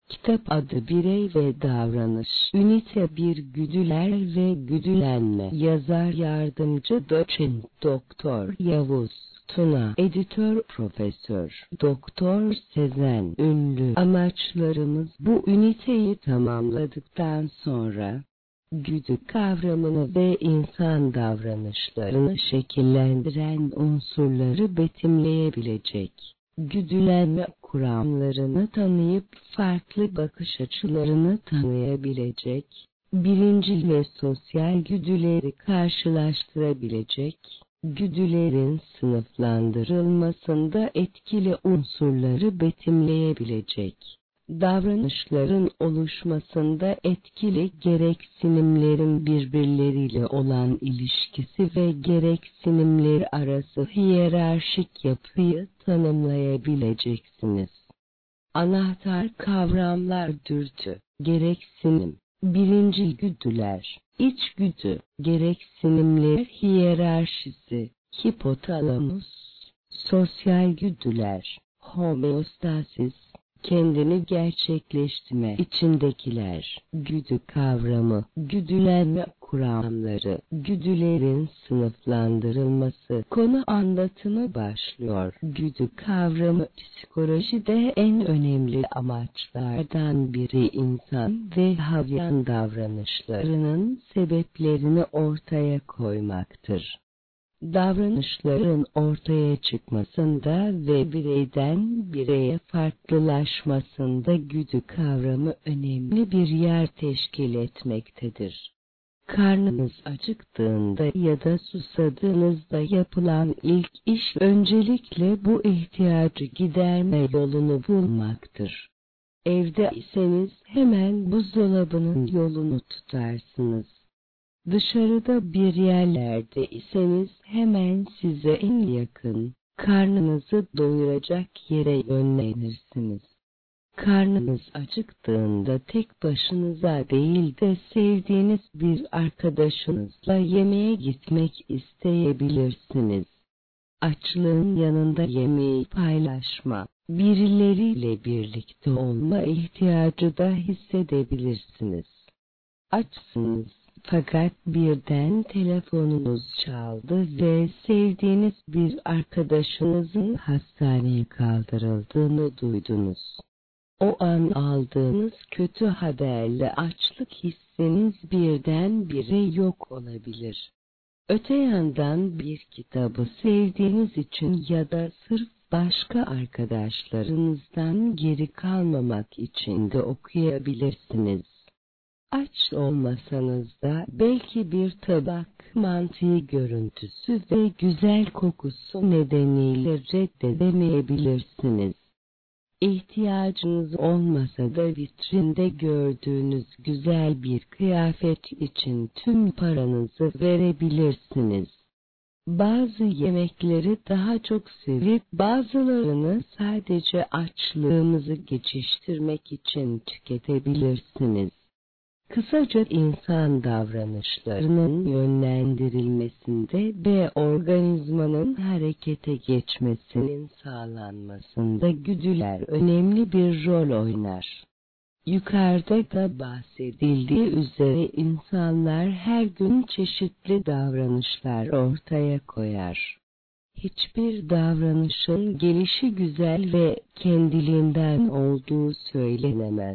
Kitap adı Birey ve Davranış. Ünite 1 Güdüler ve Güdülenme. Yazar Yardımcı Doçent Doktor Yavuz Tuna. Editör Profesör Doktor Sezen Ünlü. Amaçlarımız bu üniteyi tamamladıktan sonra güdü kavramını ve insan davranışlarını şekillendiren unsurları betimleyebilecek, güdülenme kuramlarını tanıyıp farklı bakış açılarını tanıyabilecek, birincil ve sosyal güdüleri karşılaştırabilecek, güdülerin sınıflandırılmasında etkili unsurları betimleyebilecek, davranışların oluşmasında etkili gereksinimlerin birbirleriyle olan ilişkisi ve gereksinimleri arası hiyerarşik yapıyı tanımlayabileceksiniz. Anahtar kavramlar: dürtü, gereksinim, birincil güdüler, içgüdü, gereksinimler hiyerarşisi, hipotalamus, sosyal güdüler, homeostasis, kendini gerçekleştirme içindekiler, güdü kavramı, güdülenme kuramları, güdülerin sınıflandırılması, konu anlatımı başlıyor. Güdü kavramı psikolojide en önemli amaçlardan biri insan ve hayvan davranışlarının sebeplerini ortaya koymaktır. Davranışların ortaya çıkmasında ve bireyden bireye farklılaşmasında güdü kavramı önemli bir yer teşkil etmektedir. Karnınız acıktığında ya da susadığınızda yapılan ilk iş öncelikle bu ihtiyacı giderme yolunu bulmaktır. Evde iseniz hemen buzdolabının yolunu tutarsınız. Dışarıda bir yerlerde iseniz hemen size en yakın, karnınızı doyuracak yere yönlenirsiniz. Karnınız acıktığında tek başınıza değil de sevdiğiniz bir arkadaşınızla yemeğe gitmek isteyebilirsiniz. Açlığın yanında yemeği paylaşma, birileriyle birlikte olma ihtiyacı da hissedebilirsiniz. Açsınız. Fakat birden telefonunuz çaldı ve sevdiğiniz bir arkadaşınızın hastaneye kaldırıldığını duydunuz. O an aldığınız kötü haberle açlık hissiniz birdenbire yok olabilir. Öte yandan bir kitabı sevdiğiniz için ya da sırf başka arkadaşlarınızdan geri kalmamak için de okuyabilirsiniz. Aç olmasanız da belki bir tabak mantıyı görüntüsü ve güzel kokusu nedeniyle reddedemeyebilirsiniz. İhtiyacınız olmasa da vitrinde gördüğünüz güzel bir kıyafet için tüm paranızı verebilirsiniz. Bazı yemekleri daha çok sevip bazılarını sadece açlığımızı geçiştirmek için tüketebilirsiniz. Kısaca insan davranışlarının yönlendirilmesinde ve organizmanın harekete geçmesinin sağlanmasında güdüler önemli bir rol oynar. Yukarıda da bahsedildiği üzere insanlar her gün çeşitli davranışlar ortaya koyar. Hiçbir davranışın gelişi güzel ve kendiliğinden olduğu söylenemez.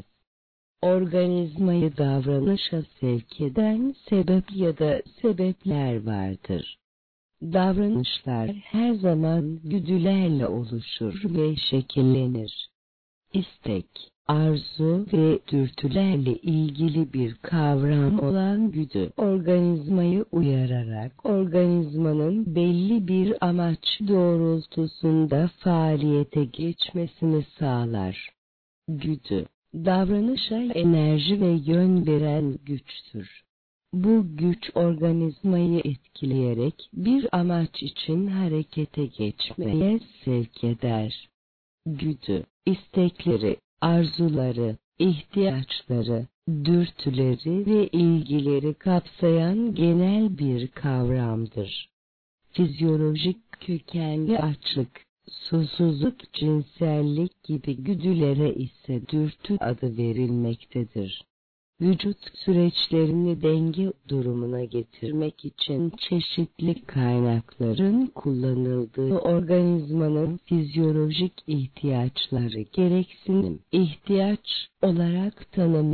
Organizmayı davranışa sevk eden sebep ya da sebepler vardır. Davranışlar her zaman güdülerle oluşur ve şekillenir. İstek, arzu ve dürtülerle ilgili bir kavram olan güdü, organizmayı uyararak organizmanın belli bir amaç doğrultusunda faaliyete geçmesini sağlar. Güdü, davranışa enerji ve yön veren güçtür. Bu güç organizmayı etkileyerek bir amaç için harekete geçmeye sevk eder. Güdü, istekleri, arzuları, ihtiyaçları, dürtüleri ve ilgileri kapsayan genel bir kavramdır. Fizyolojik kökenli açlık, susuzluk, cinsellik gibi güdülere ise dürtü adı verilmektedir. Vücut süreçlerini denge durumuna getirmek için çeşitli kaynakların kullanıldığı organizmanın fizyolojik ihtiyaçları gereksinim, ihtiyaç olarak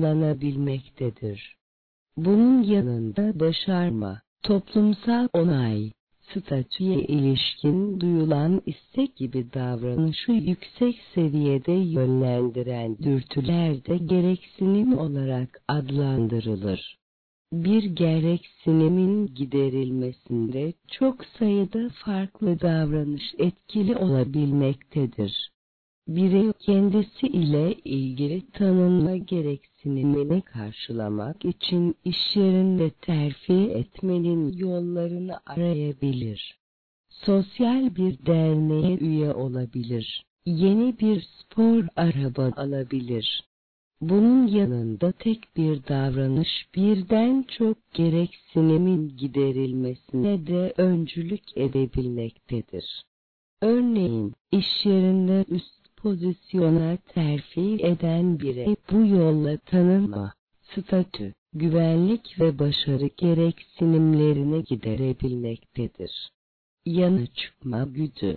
tanımlanabilmektedir. Bunun yanında başarma, toplumsal onay, statüye ilişkin duyulan istek gibi davranışı yüksek seviyede yönlendiren dürtüler de gereksinim olarak adlandırılır. Bir gereksinimin giderilmesinde çok sayıda farklı davranış etkili olabilmektedir. Birey kendisi ile ilgili tanınma gereksinimini karşılamak için iş yerinde terfi etmenin yollarını arayabilir. Sosyal bir derneğe üye olabilir. Yeni bir spor araba alabilir. Bunun yanında tek bir davranış birden çok gereksinimin giderilmesine de öncülük edebilmektedir. Örneğin, iş yerinde üst pozisyona terfi eden birey bu yolla tanınma, statü, güvenlik ve başarı gereksinimlerini giderebilmektedir. Yana çıkma güdü,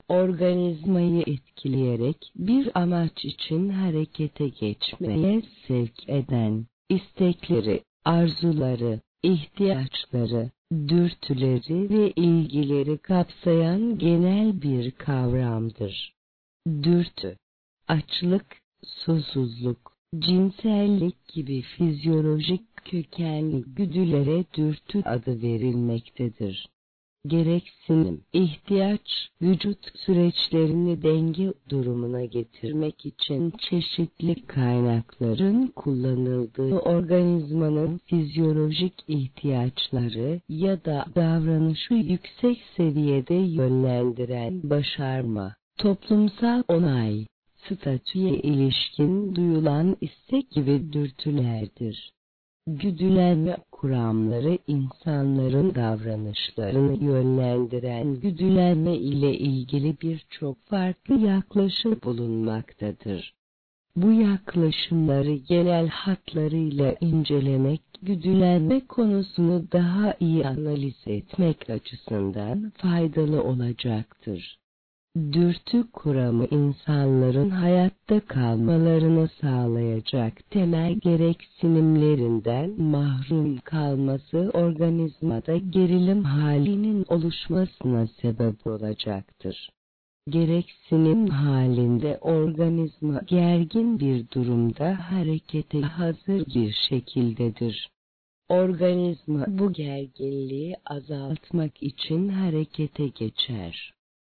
organizmayı etkileyerek bir amaç için harekete geçmeye sevk eden, istekleri, arzuları, ihtiyaçları, dürtüleri ve ilgileri kapsayan genel bir kavramdır. Dürtü, açlık, susuzluk, cinsellik gibi fizyolojik kökenli güdülere dürtü adı verilmektedir. Gereksinim, ihtiyaç, vücut süreçlerini denge durumuna getirmek için çeşitli kaynakların kullanıldığı organizmanın fizyolojik ihtiyaçları ya da davranışı yüksek seviyede yönlendiren başarma, toplumsal onay, statüye ilişkin duyulan istek gibi dürtülerdir. Güdülenme kuramları insanların davranışlarını yönlendiren güdülenme ile ilgili birçok farklı yaklaşım bulunmaktadır. Bu yaklaşımları genel hatlarıyla incelemek, güdülenme konusunu daha iyi analiz etmek açısından faydalı olacaktır. Dürtü kuramı insanların hayatta kalmalarını sağlayacak temel gereksinimlerinden mahrum kalması organizmada gerilim halinin oluşmasına sebep olacaktır. Gereksinim halinde organizma gergin bir durumda harekete hazır bir şekildedir. Organizma bu gerginliği azaltmak için harekete geçer.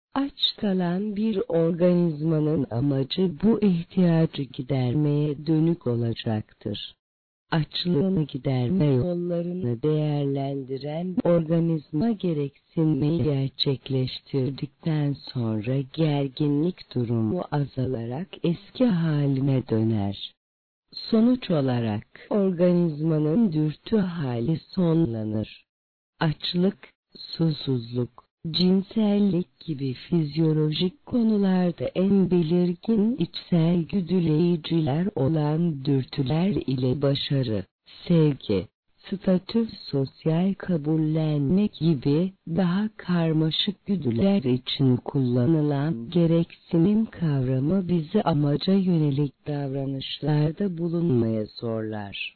Aç kalan bir organizmanın amacı bu ihtiyacı gidermeye dönük olacaktır. Açlığını giderme yollarını değerlendiren organizma gereksinmeyi gerçekleştirdikten sonra gerginlik durumu azalarak eski haline döner. Sonuç olarak organizmanın dürtü hali sonlanır. Açlık, susuzluk, cinsellik gibi fizyolojik konularda en belirgin içsel güdüleyiciler olan dürtüler ile başarı, sevgi, statü, sosyal kabullenme gibi daha karmaşık güdüler için kullanılan gereksinim kavramı bizi amaca yönelik davranışlarda bulunmaya zorlar.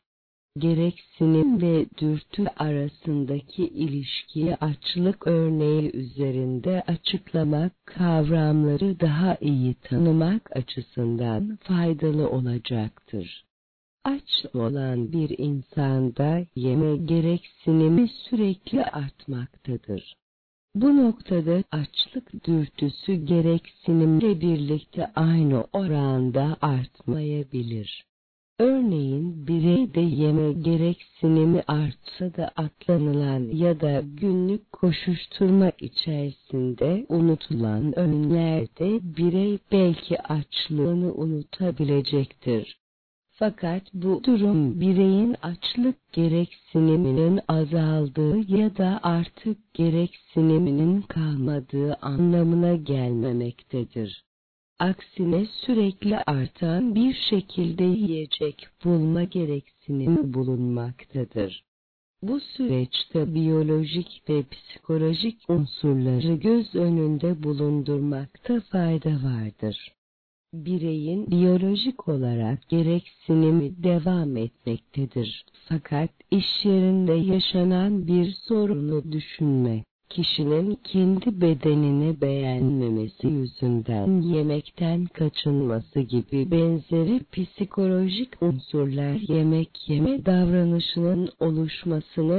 Gereksinim ve dürtü arasındaki ilişkiyi açlık örneği üzerinde açıklamak kavramları daha iyi tanımak açısından faydalı olacaktır. Aç olan bir insanda yeme gereksinimi sürekli artmaktadır. Bu noktada açlık dürtüsü gereksinimle birlikte aynı oranda artmayabilir. Örneğin bireyde yeme gereksinimi artsa da atlanılan ya da günlük koşuşturma içerisinde unutulan öğünlerde birey belki açlığını unutabilecektir. Fakat bu durum bireyin açlık gereksiniminin azaldığı ya da artık gereksiniminin kalmadığı anlamına gelmemektedir. Aksine sürekli artan bir şekilde yiyecek bulma gereksinimi bulunmaktadır. Bu süreçte biyolojik ve psikolojik unsurları göz önünde bulundurmakta fayda vardır. Bireyin biyolojik olarak gereksinimi devam etmektedir. Fakat iş yerinde yaşanan bir sorunu düşünme, kişinin kendi bedenini beğenmemesi yüzünden yemekten kaçınması gibi benzeri psikolojik unsurlar yemek yeme davranışının oluşmasını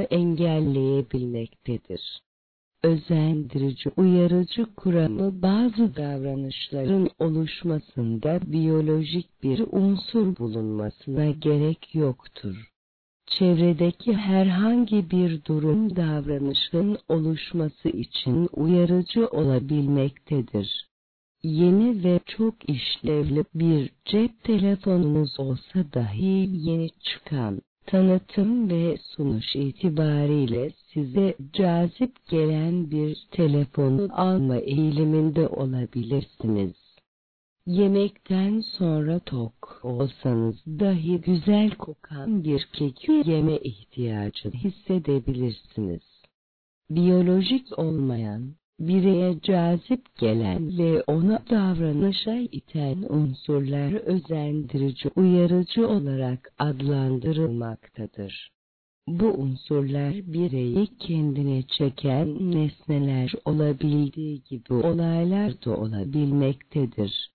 engelleyebilmektedir. Özendirici uyarıcı kuramı bazı davranışların oluşmasında biyolojik bir unsur bulunmasına gerek yoktur. Çevredeki herhangi bir durum davranışın oluşması için uyarıcı olabilmektedir. Yeni ve çok işlevli bir cep telefonunuz olsa dahi yeni çıkan tanıtım ve sunuş itibariyle size cazip gelen bir telefonu alma eğiliminde olabilirsiniz. Yemekten sonra tok olsanız dahi güzel kokan bir keki yeme ihtiyacı hissedebilirsiniz. Biyolojik olmayan, bireye cazip gelen ve ona davranışa iten unsurlar özendirici, uyarıcı olarak adlandırılmaktadır. Bu unsurlar bireyi kendine çeken nesneler olabildiği gibi olaylar da olabilmektedir.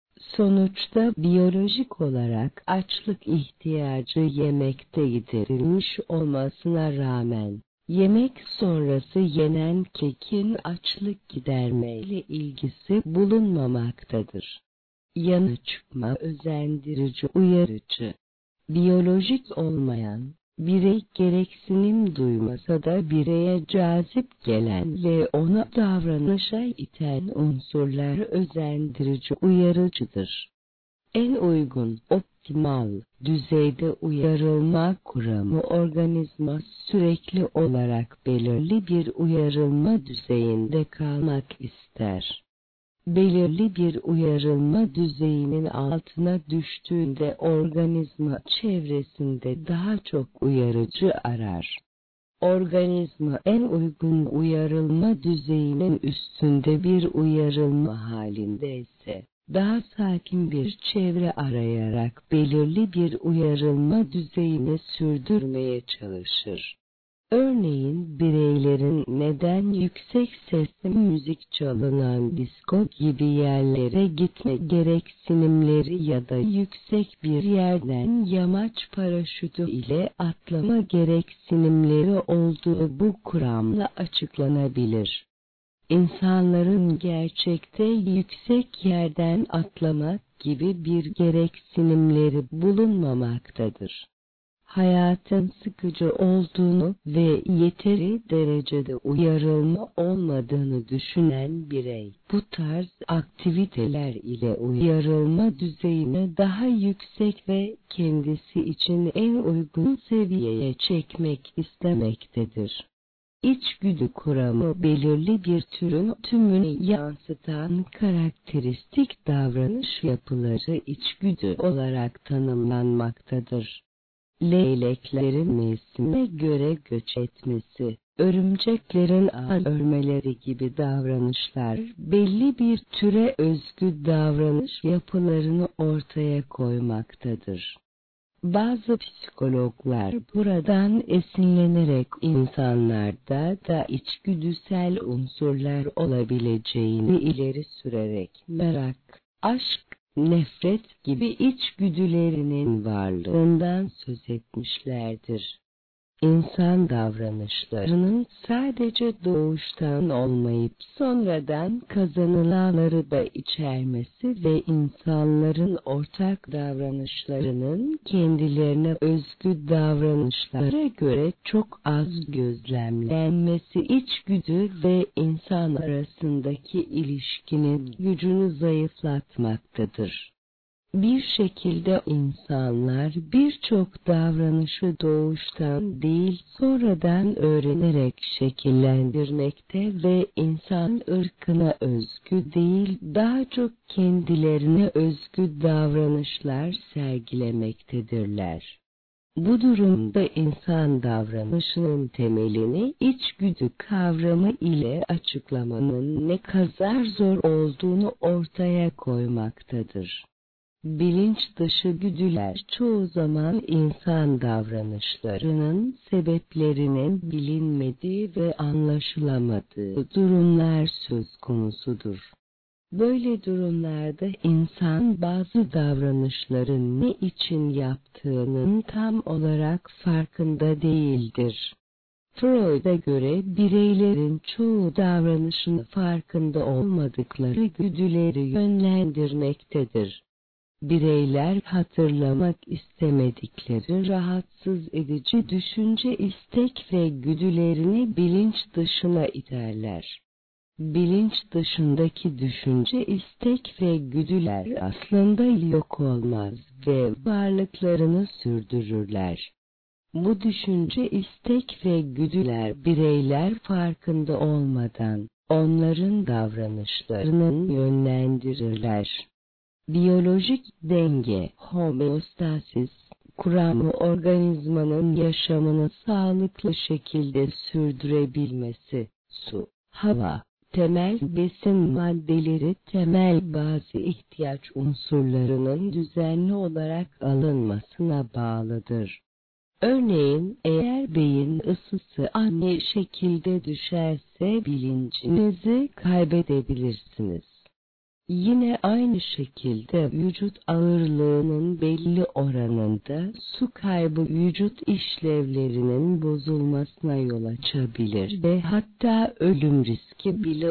Sonuçta biyolojik olarak açlık ihtiyacı yemekte giderilmiş olmasına rağmen, yemek sonrası yenen kekin açlık gidermeyle ilgisi bulunmamaktadır. Yanı çıkma özendirici, uyarıcı, biyolojik olmayan, birey gereksinim duymasa da bireye cazip gelen ve ona davranışa iten unsurlar özendirici, uyarıcıdır. En uygun, optimal düzeyde uyarılma kuramı organizma sürekli olarak belirli bir uyarılma düzeyinde kalmak ister. Belirli bir uyarılma düzeyinin altına düştüğünde organizma çevresinde daha çok uyarıcı arar. Organizma en uygun uyarılma düzeyinin üstünde bir uyarılma halinde ise, daha sakin bir çevre arayarak belirli bir uyarılma düzeyini sürdürmeye çalışır. Örneğin bireylerin neden yüksek sesli müzik çalınan disko gibi yerlere gitme gereksinimleri ya da yüksek bir yerden yamaç paraşütü ile atlama gereksinimleri olduğu bu kuramla açıklanabilir. İnsanların gerçekte yüksek yerden atlamak gibi bir gereksinimleri bulunmamaktadır. Hayatın sıkıcı olduğunu ve yeteri derecede uyarılma olmadığını düşünen birey, bu tarz aktiviteler ile uyarılma düzeyini daha yüksek ve kendisi için en uygun seviyeye çekmek istemektedir. İçgüdü kuramı belirli bir türün tümünü yansıtan karakteristik davranış yapıları içgüdü olarak tanımlanmaktadır. Leyleklerin mevsime göre göç etmesi, örümceklerin ağ örmeleri gibi davranışlar belli bir türe özgü davranış yapılarını ortaya koymaktadır. Bazı psikologlar buradan esinlenerek insanlarda da içgüdüsel unsurlar olabileceğini ileri sürerek merak, aşk, nefret gibi içgüdülerinin varlığından söz etmişlerdir. İnsan davranışlarının sadece doğuştan olmayıp sonradan kazanılanları da içermesi ve insanların ortak davranışlarının kendilerine özgü davranışlara göre çok az gözlemlenmesi içgüdü ve insan arasındaki ilişkinin gücünü zayıflatmaktadır. Bir şekilde insanlar birçok davranışı doğuştan değil sonradan öğrenerek şekillendirmekte ve insan ırkına özgü değil daha çok kendilerine özgü davranışlar sergilemektedirler. Bu durumda insan davranışının temelini içgüdü kavramı ile açıklamanın ne kadar zor olduğunu ortaya koymaktadır. Bilinç dışı güdüler çoğu zaman insan davranışlarının sebeplerinin bilinmediği ve anlaşılamadığı durumlar söz konusudur. Böyle durumlarda insan bazı davranışların ne için yaptığının tam olarak farkında değildir. Freud'a göre bireylerin çoğu davranışın farkında olmadıkları güdüleri yönlendirmektedir. Bireyler hatırlamak istemedikleri rahatsız edici düşünce, istek ve güdülerini bilinç dışına iterler. Bilinç dışındaki düşünce, istek ve güdüler aslında yok olmaz ve varlıklarını sürdürürler. Bu düşünce, istek ve güdüler bireyler farkında olmadan onların davranışlarını yönlendirirler. Biyolojik denge, homeostasis, kuramı organizmanın yaşamını sağlıklı şekilde sürdürebilmesi, su, hava, temel besin maddeleri, temel bazı ihtiyaç unsurlarının düzenli olarak alınmasına bağlıdır. Örneğin, eğer beyin ısısı aynı şekilde düşerse bilincinizi kaybedebilirsiniz. Yine aynı şekilde vücut ağırlığının belli oranında su kaybı vücut işlevlerinin bozulmasına yol açabilir ve hatta ölüm riski bile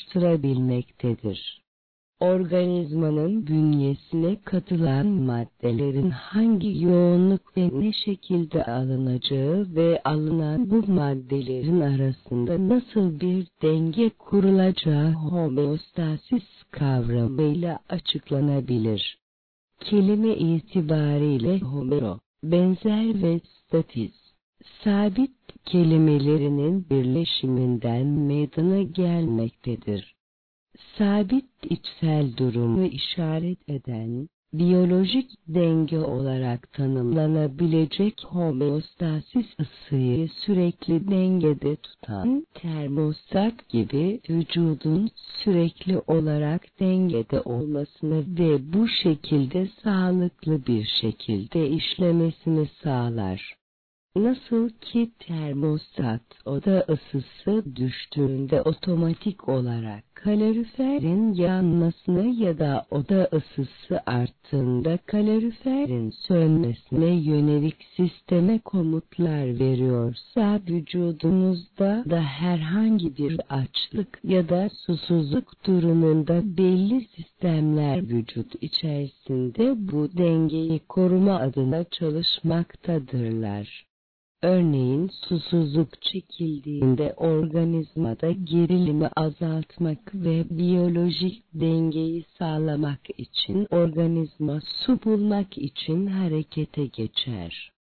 oluşturabilmektedir. Organizmanın bünyesine katılan maddelerin hangi yoğunluk ve ne şekilde alınacağı ve alınan bu maddelerin arasında nasıl bir denge kurulacağı homeostasis kavramıyla açıklanabilir. Kelime itibariyle homeo, benzer ve statis, sabit kelimelerinin birleşiminden meydana gelmektedir. Sabit içsel durumu işaret eden, biyolojik denge olarak tanımlanabilecek homeostasis, ısıyı sürekli dengede tutan termostat gibi vücudun sürekli olarak dengede olmasını ve bu şekilde sağlıklı bir şekilde işlemesini sağlar. Nasıl ki termostat oda ısısı düştüğünde otomatik olarak kaloriferin yanmasına ya da oda ısısı arttığında kaloriferin sönmesine yönelik sisteme komutlar veriyorsa, vücudumuzda da herhangi bir açlık ya da susuzluk durumunda belli sistemler vücut içerisinde bu dengeyi koruma adına çalışmaktadırlar. Örneğin susuzluk çekildiğinde organizmada gerilimi azaltmak ve biyolojik dengeyi sağlamak için organizma su bulmak için harekete geçer.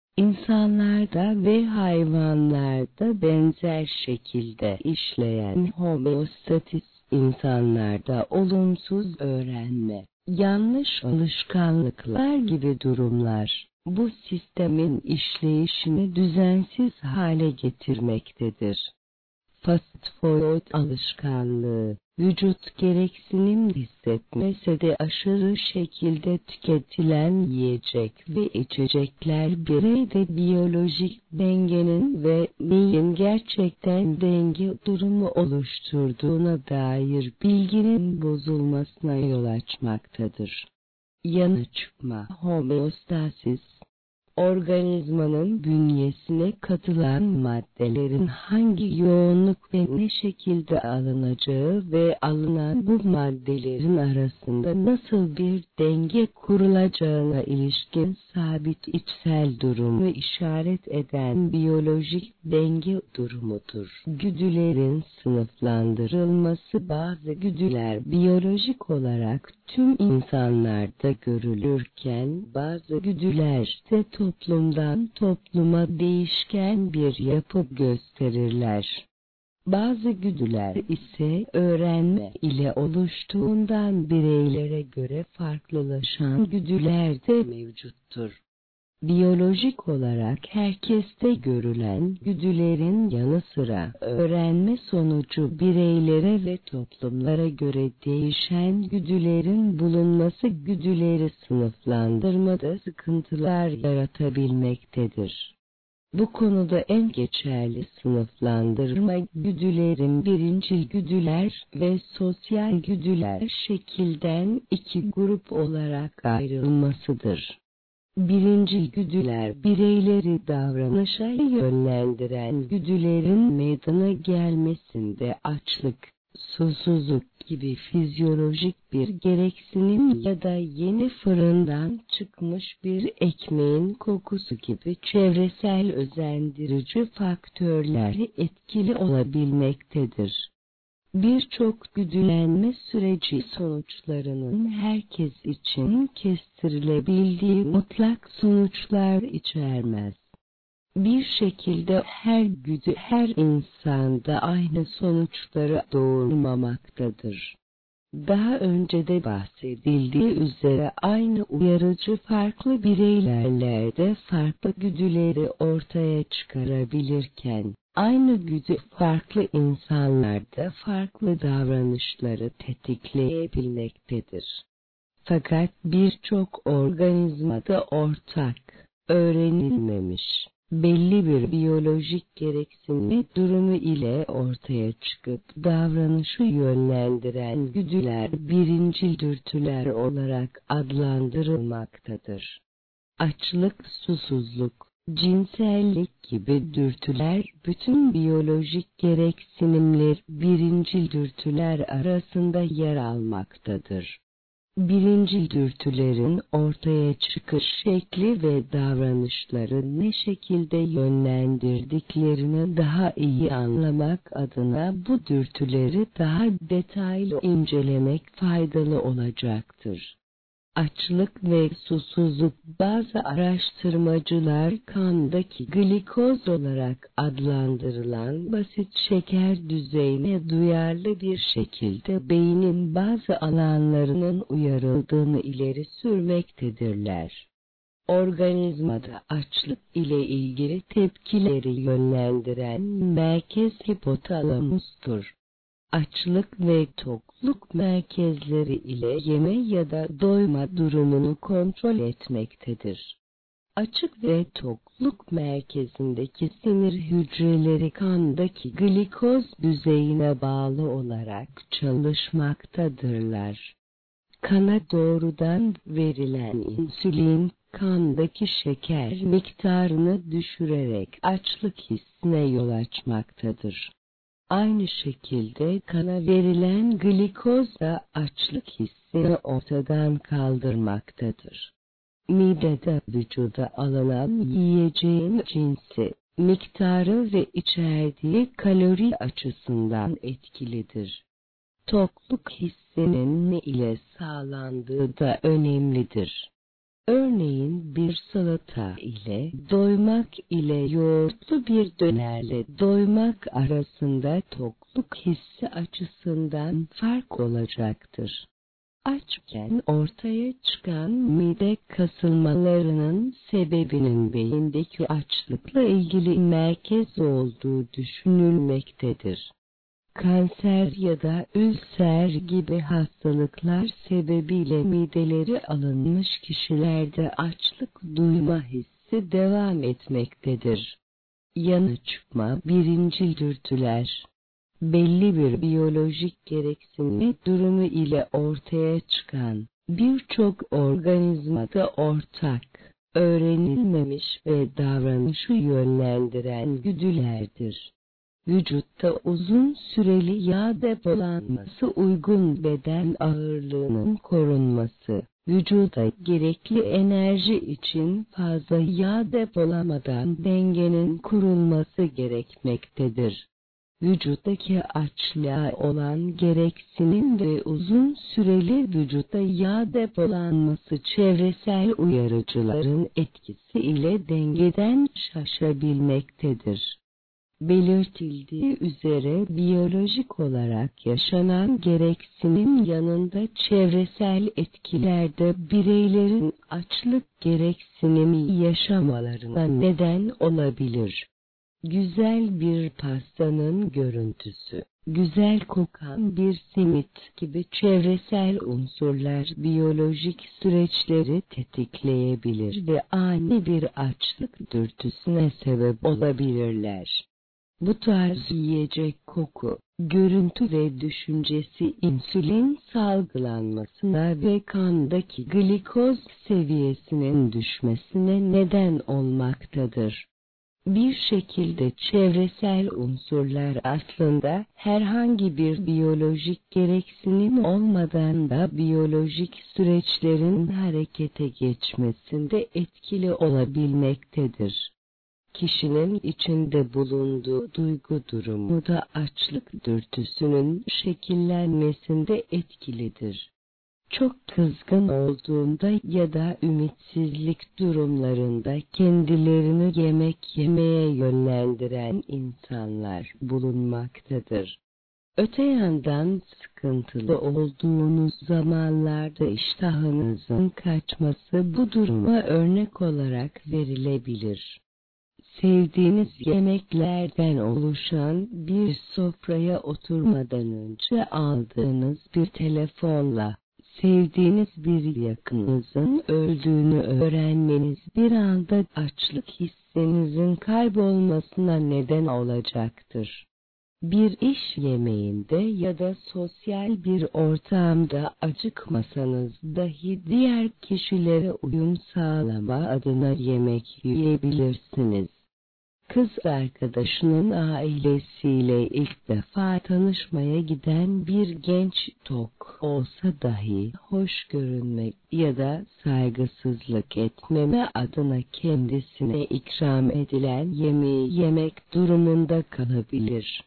İnsanlarda ve hayvanlarda benzer şekilde işleyen homeostatis, insanlarda olumsuz öğrenme, yanlış alışkanlıklar gibi durumlar, bu sistemin işleyişini düzensiz hale getirmektedir. Fast food alışkanlığı, vücut gereksinim hissetmese de aşırı şekilde tüketilen yiyecek ve içecekler bireyde biyolojik dengenin ve neyin gerçekten denge durumu oluşturduğuna dair bilginin bozulmasına yol açmaktadır. Yanı çıkma, homeostasis, Organizmanın bünyesine katılan maddelerin hangi yoğunluk ve ne şekilde alınacağı ve alınan bu maddelerin arasında nasıl bir denge kurulacağına ilişkin sabit içsel durumu işaret eden biyolojik denge durumudur. Güdülerin sınıflandırılması. Bazı güdüler biyolojik olarak tüm insanlarda görülürken bazı güdüler ise toplumdan topluma değişken bir yapı gösterirler. Bazı güdüler ise öğrenme ile oluştuğundan bireylere göre farklılaşan güdüler de mevcuttur. Biyolojik olarak herkeste görülen güdülerin yanı sıra öğrenme sonucu bireylere ve toplumlara göre değişen güdülerin bulunması güdüleri sınıflandırmada sıkıntılar yaratabilmektedir. Bu konuda en geçerli sınıflandırma güdülerin birincil güdüler ve sosyal güdüler şekilden iki grup olarak ayrılmasıdır. Birincil güdüler bireyleri davranışa yönlendiren güdülerin meydana gelmesinde açlık, susuzluk gibi fizyolojik bir gereksinim ya da yeni fırından çıkmış bir ekmeğin kokusu gibi çevresel özendirici faktörler etkili olabilmektedir. Birçok güdülenme süreci sonuçlarının herkes için kestirilebildiği mutlak sonuçlar içermez. Bir şekilde her güdü her insanda aynı sonuçları doğurmamaktadır. Daha önce de bahsedildiği üzere aynı uyarıcı farklı bireylerlerde farklı güdüleri ortaya çıkarabilirken, aynı güdü farklı insanlarda farklı davranışları tetikleyebilmektedir. Fakat birçok organizmada ortak, öğrenilmemiş, belli bir biyolojik gereksinme durumu ile ortaya çıkıp davranışı yönlendiren güdüler birincil dürtüler olarak adlandırılmaktadır. Açlık, susuzluk, cinsellik gibi dürtüler bütün biyolojik gereksinimler birincil dürtüler arasında yer almaktadır. Birincil dürtülerin ortaya çıkış şekli ve davranışları ne şekilde yönlendirdiklerini daha iyi anlamak adına bu dürtüleri daha detaylı incelemek faydalı olacaktır. Açlık ve susuzluk bazı araştırmacılar kandaki glikoz olarak adlandırılan basit şeker düzeyine duyarlı bir şekilde beynin bazı alanlarının uyarıldığını ileri sürmektedirler. Organizmada açlık ile ilgili tepkileri yönlendiren merkez hipotalamustur. Açlık ve tokluk merkezleri ile yeme ya da doyma durumunu kontrol etmektedir. Açık ve tokluk merkezindeki sinir hücreleri kandaki glikoz düzeyine bağlı olarak çalışmaktadırlar. Kana doğrudan verilen insülin, kandaki şeker miktarını düşürerek açlık hissine yol açmaktadır. Aynı şekilde kana verilen glikoz da açlık hissini ortadan kaldırmaktadır. Midede vücuda alınan yiyeceğin cinsi, miktarı ve içerdiği kalori açısından etkilidir. Tokluk hissinin ne ile sağlandığı da önemlidir. Örneğin bir salata ile doymak ile yoğurtlu bir dönerle doymak arasında tokluk hissi açısından fark olacaktır. Açken ortaya çıkan mide kasılmalarının sebebinin beyindeki açlıkla ilgili merkez olduğu düşünülmektedir. Kanser ya da ülser gibi hastalıklar sebebiyle mideleri alınmış kişilerde açlık duyma hissi devam etmektedir. Yanı çıkma birincil dürtüler, belli bir biyolojik gereksinme durumu ile ortaya çıkan birçok organizmada ortak, öğrenilmemiş ve davranışı yönlendiren güdülerdir. Vücutta uzun süreli yağ depolanması, uygun beden ağırlığının korunması, vücuda gerekli enerji için fazla yağ depolamadan dengenin kurulması gerekmektedir. Vücuttaki açlığa olan gereksinim ve uzun süreli vücutta yağ depolanması çevresel uyarıcıların etkisi ile dengeden şaşabilmektedir. Belirtildiği üzere biyolojik olarak yaşanan gereksinim yanında çevresel etkiler de bireylerin açlık gereksinimi yaşamalarına neden olabilir. Güzel bir pastanın görüntüsü, güzel kokan bir simit gibi çevresel unsurlar biyolojik süreçleri tetikleyebilir ve ani bir açlık dürtüsüne sebep olabilirler. Bu tarz yiyecek koku, görüntü ve düşüncesi insülin salgılanmasına ve kandaki glikoz seviyesinin düşmesine neden olmaktadır. Bir şekilde çevresel unsurlar aslında herhangi bir biyolojik gereksinim olmadan da biyolojik süreçlerin harekete geçmesinde etkili olabilmektedir. Kişinin içinde bulunduğu duygu durumu da açlık dürtüsünün şekillenmesinde etkilidir. Çok kızgın olduğunda ya da ümitsizlik durumlarında kendilerini yemek yemeye yönlendiren insanlar bulunmaktadır. Öte yandan sıkıntılı olduğunuz zamanlarda iştahınızın kaçması bu duruma örnek olarak verilebilir. Sevdiğiniz yemeklerden oluşan bir sofraya oturmadan önce aldığınız bir telefonla sevdiğiniz bir yakınınızın öldüğünü öğrenmeniz bir anda açlık hissinizin kaybolmasına neden olacaktır. Bir iş yemeğinde ya da sosyal bir ortamda acıkmasanız dahi diğer kişilere uyum sağlama adına yemek yiyebilirsiniz. Kız arkadaşının ailesiyle ilk defa tanışmaya giden bir genç tok olsa dahi hoş görünmek ya da saygısızlık etmeme adına kendisine ikram edilen yemeği yemek durumunda kalabilir.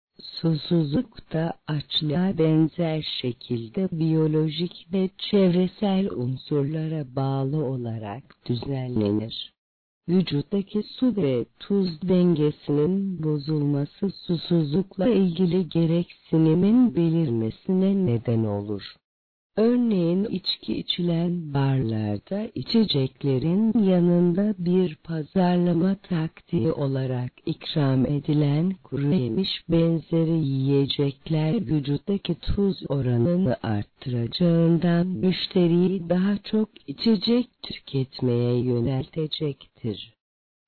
Susuzluk da açlığa benzer şekilde biyolojik ve çevresel unsurlara bağlı olarak düzenlenir. Vücuttaki su ve tuz dengesinin bozulması susuzlukla ilgili gereksinimin belirmesine neden olur. Örneğin içki içilen barlarda içeceklerin yanında bir pazarlama taktiği olarak ikram edilen kuru yemiş benzeri yiyecekler vücuttaki tuz oranını arttıracağından müşteriyi daha çok içecek tüketmeye yöneltecektir.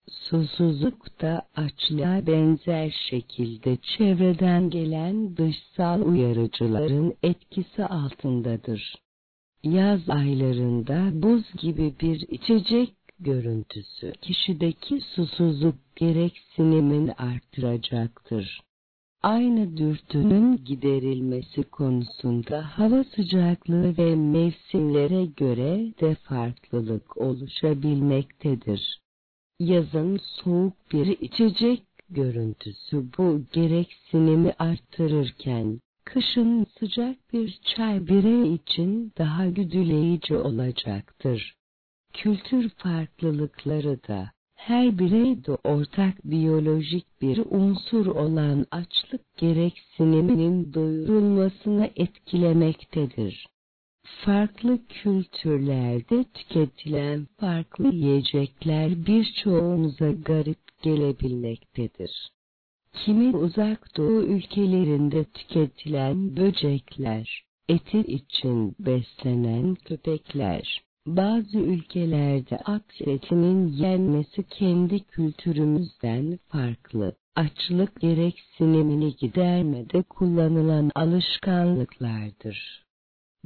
Susuzluk da açlığa benzer şekilde çevreden gelen dışsal uyarıcıların etkisi altındadır. Yaz aylarında buz gibi bir içecek görüntüsü kişideki susuzluk gereksinimini arttıracaktır. Aynı dürtünün giderilmesi konusunda hava sıcaklığı ve mevsimlere göre de farklılık oluşabilmektedir. Yazın soğuk bir içecek görüntüsü bu gereksinimi arttırırken, kışın sıcak bir çay birey için daha güdüleyici olacaktır. Kültür farklılıkları da her bireyde ortak biyolojik bir unsur olan açlık gereksiniminin doyurulmasına etkilemektedir. Farklı kültürlerde tüketilen farklı yiyecekler birçoğumuza garip gelebilmektedir. Kimi uzak doğu ülkelerinde tüketilen böcekler, eti için beslenen köpekler, bazı ülkelerde at etinin yenmesi kendi kültürümüzden farklı. Açlık gereksinimini gidermede kullanılan alışkanlıklardır.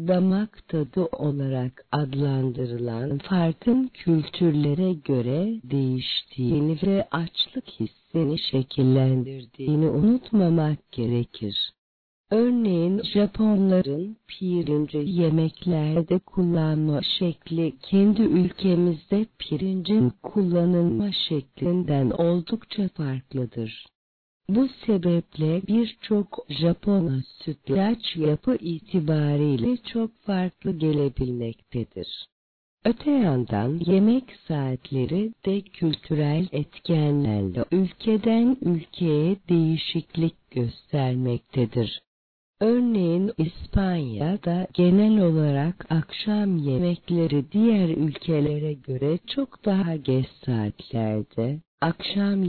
damak tadı olarak adlandırılan farkın kültürlere göre değiştiğini ve açlık hissini şekillendirdiğini unutmamak gerekir. Örneğin Japonların pirinci yemeklerde kullanma şekli kendi ülkemizde pirincin kullanılma şeklinden oldukça farklıdır. Bu sebeple birçok Japon'a sütlaç yapı itibariyle çok farklı gelebilmektedir. Öte yandan yemek saatleri de kültürel etkenlerle ülkeden ülkeye değişiklik göstermektedir. Örneğin İspanya'da genel olarak akşam yemekleri diğer ülkelere göre çok daha geç saatlerde, akşam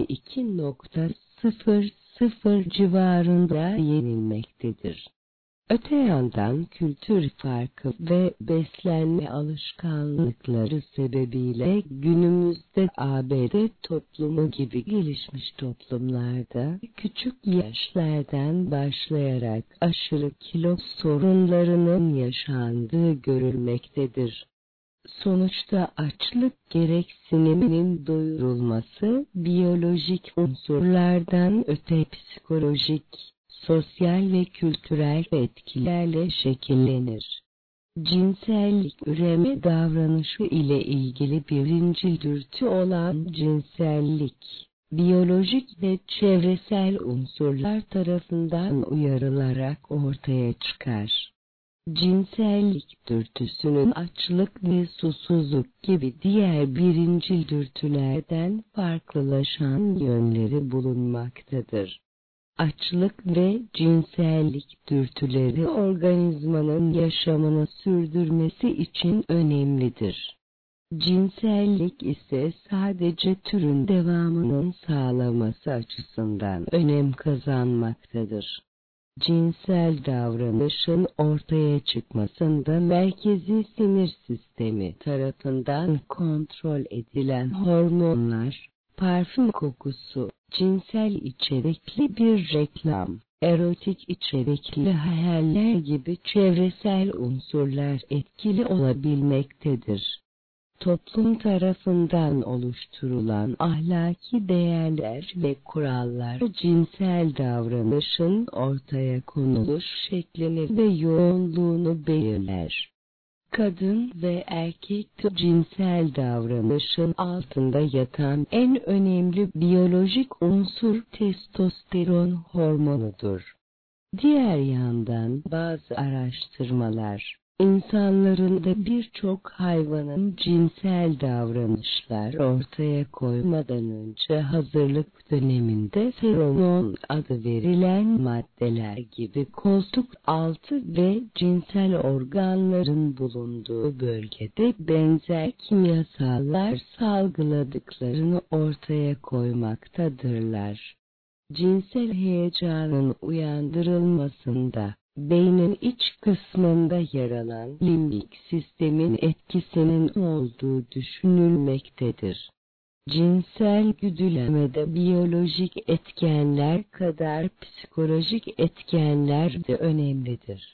22.00 civarında yenilmektedir. Öte yandan kültür farkı ve beslenme alışkanlıkları sebebiyle günümüzde ABD toplumu gibi gelişmiş toplumlarda küçük yaşlardan başlayarak aşırı kilo sorunlarının yaşandığı görülmektedir. Sonuçta açlık gereksiniminin doyurulması biyolojik unsurlardan öte psikolojik, sosyal ve kültürel etkilerle şekillenir. Cinsellik üreme davranışı ile ilgili birinci dürtü olan cinsellik, biyolojik ve çevresel unsurlar tarafından uyarılarak ortaya çıkar. Cinsellik dürtüsünün açlık ve susuzluk gibi diğer birincil dürtülerden farklılaşan yönleri bulunmaktadır. Açlık ve cinsellik dürtüleri organizmanın yaşamını sürdürmesi için önemlidir. Cinsellik ise sadece türün devamının sağlaması açısından önem kazanmaktadır. Cinsel davranışın ortaya çıkmasında merkezi sinir sistemi tarafından kontrol edilen hormonlar, parfüm kokusu, cinsel içerikli bir reklam, erotik içerikli hayaller gibi çevresel unsurlar etkili olabilmektedir. Toplum tarafından oluşturulan ahlaki değerler ve kurallar cinsel davranışın ortaya konuluş şeklini ve yoğunluğunu belirler. Kadın ve erkek cinsel davranışın altında yatan en önemli biyolojik unsur testosteron hormonudur. Diğer yandan bazı araştırmalar, İnsanların da birçok hayvanın cinsel davranışlar ortaya koymadan önce hazırlık döneminde feromon adı verilen maddeler gibi koltuk altı ve cinsel organların bulunduğu bölgede benzer kimyasallar salgıladıklarını ortaya koymaktadırlar. Cinsel heyecanın uyandırılmasında beynin iç kısmında yer alan limbik sistemin etkisinin olduğu düşünülmektedir. Cinsel güdülemede biyolojik etkenler kadar psikolojik etkenler de önemlidir.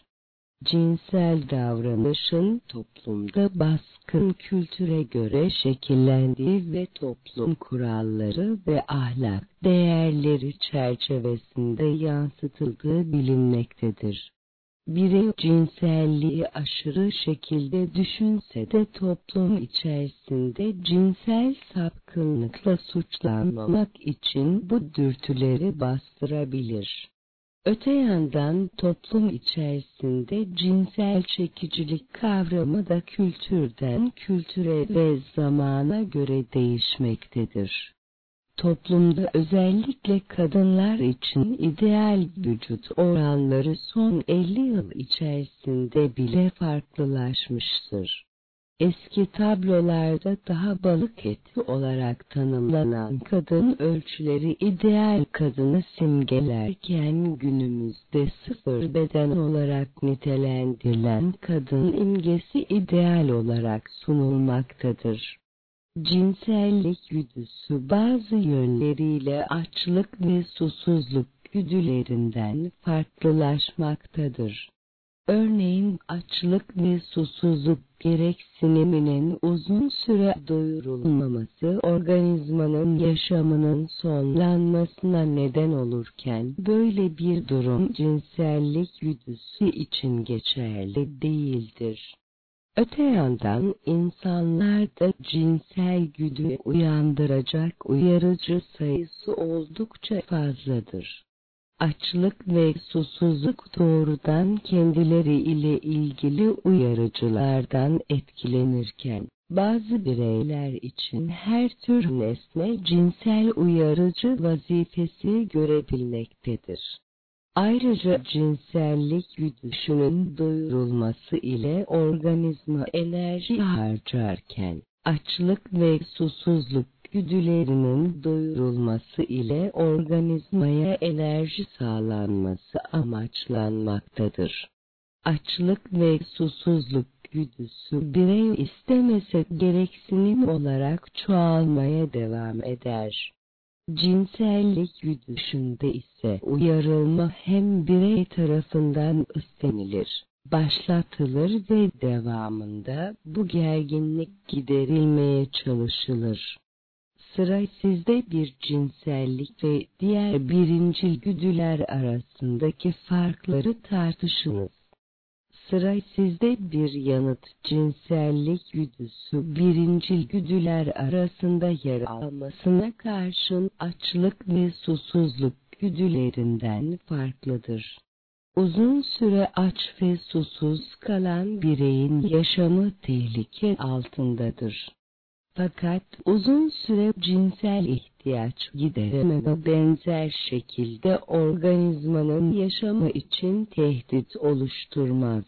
Cinsel davranışın toplumda baskın kültüre göre şekillendiği ve toplum kuralları ve ahlak değerleri çerçevesinde yansıtıldığı bilinmektedir. Birey cinselliği aşırı şekilde düşünse de toplum içerisinde cinsel sapkınlıkla suçlanmamak için bu dürtüleri bastırabilir. Öte yandan toplum içerisinde cinsel çekicilik kavramı da kültürden kültüre ve zamana göre değişmektedir. Toplumda özellikle kadınlar için ideal vücut oranları son 50 yıl içerisinde bile farklılaşmıştır. Eski tablolarda daha balık eti olarak tanımlanan kadın ölçüleri ideal kadını simgelerken günümüzde sıfır beden olarak nitelendirilen kadın imgesi ideal olarak sunulmaktadır. Cinsellik güdüsü bazı yönleriyle açlık ve susuzluk güdülerinden farklılaşmaktadır. Örneğin açlık ve susuzluk gereksiniminin uzun süre doyurulmaması organizmanın yaşamının sonlanmasına neden olurken böyle bir durum cinsellik güdüsü için geçerli değildir. Öte yandan insanlarda cinsel güdü uyandıracak uyarıcı sayısı oldukça fazladır. Açlık ve susuzluk doğrudan kendileri ile ilgili uyarıcılardan etkilenirken, bazı bireyler için her tür nesne cinsel uyarıcı vazifesi görebilmektedir. Ayrıca cinsellik güdüsünün doyurulması ile organizma enerji harcarken, açlık ve susuzluk güdülerinin doyurulması ile organizmaya enerji sağlanması amaçlanmaktadır. Açlık ve susuzluk güdüsü birey istemese gereksinim olarak çoğalmaya devam eder. Cinsellik güdüsünde ise uyarılma hem birey tarafından istenilir, başlatılır ve devamında bu gerginlik giderilmeye çalışılır. Sıra sizde bir cinsellik ve diğer birincil güdüler arasındaki farkları tartışınız. Sıra sizde bir yanıt cinsellik güdüsü birincil güdüler arasında yer almasına karşın açlık ve susuzluk güdülerinden farklıdır. Uzun süre aç ve susuz kalan bireyin yaşamı tehlike altındadır. Fakat uzun süre cinsel ihtiyaç giderememe benzer şekilde organizmanın yaşamı için tehdit oluşturmaz.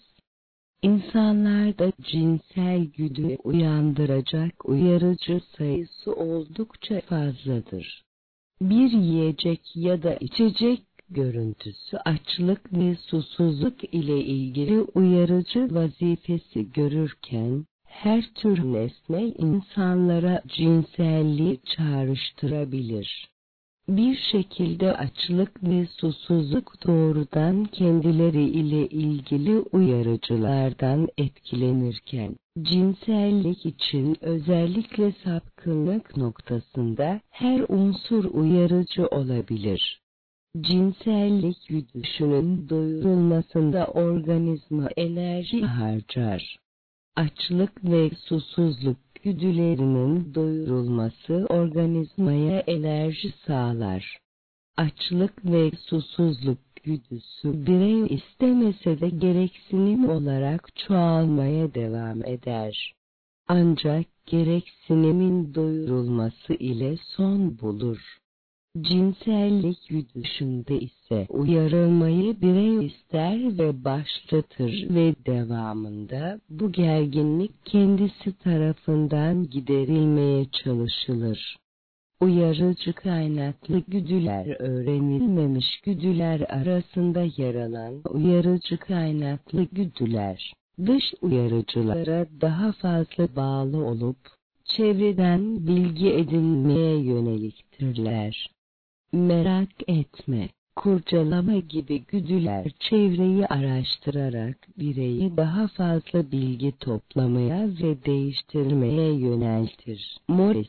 İnsanlarda cinsel güdü uyandıracak uyarıcı sayısı oldukça fazladır. Bir yiyecek ya da içecek görüntüsü açlık ve susuzluk ile ilgili uyarıcı vazifesi görürken, her tür nesne insanlara cinselliği çağrıştırabilir. Bir şekilde açlık ve susuzluk doğrudan kendileri ile ilgili uyarıcılardan etkilenirken, cinsellik için özellikle sapkınlık noktasında her unsur uyarıcı olabilir. Cinsellik güdüsünün doyurulmasında organizma enerji harcar. Açlık ve susuzluk güdülerinin doyurulması organizmaya enerji sağlar. Açlık ve susuzluk güdüsü birey istemese de gereksinim olarak çoğalmaya devam eder. Ancak gereksinimin doyurulması ile son bulur. Cinsellik güdüsünde ise uyarılmayı birey ister ve başlatır ve devamında bu gerginlik kendisi tarafından giderilmeye çalışılır. Uyarıcı kaynaklı güdüler öğrenilmemiş güdüler arasında yer alan uyarıcı kaynaklı güdüler, dış uyarıcılara daha fazla bağlı olup, çevreden bilgi edinmeye yöneliktirler. Merak etme, kurcalama gibi güdüler çevreyi araştırarak bireyi daha fazla bilgi toplamaya ve değiştirmeye yöneltir. Morris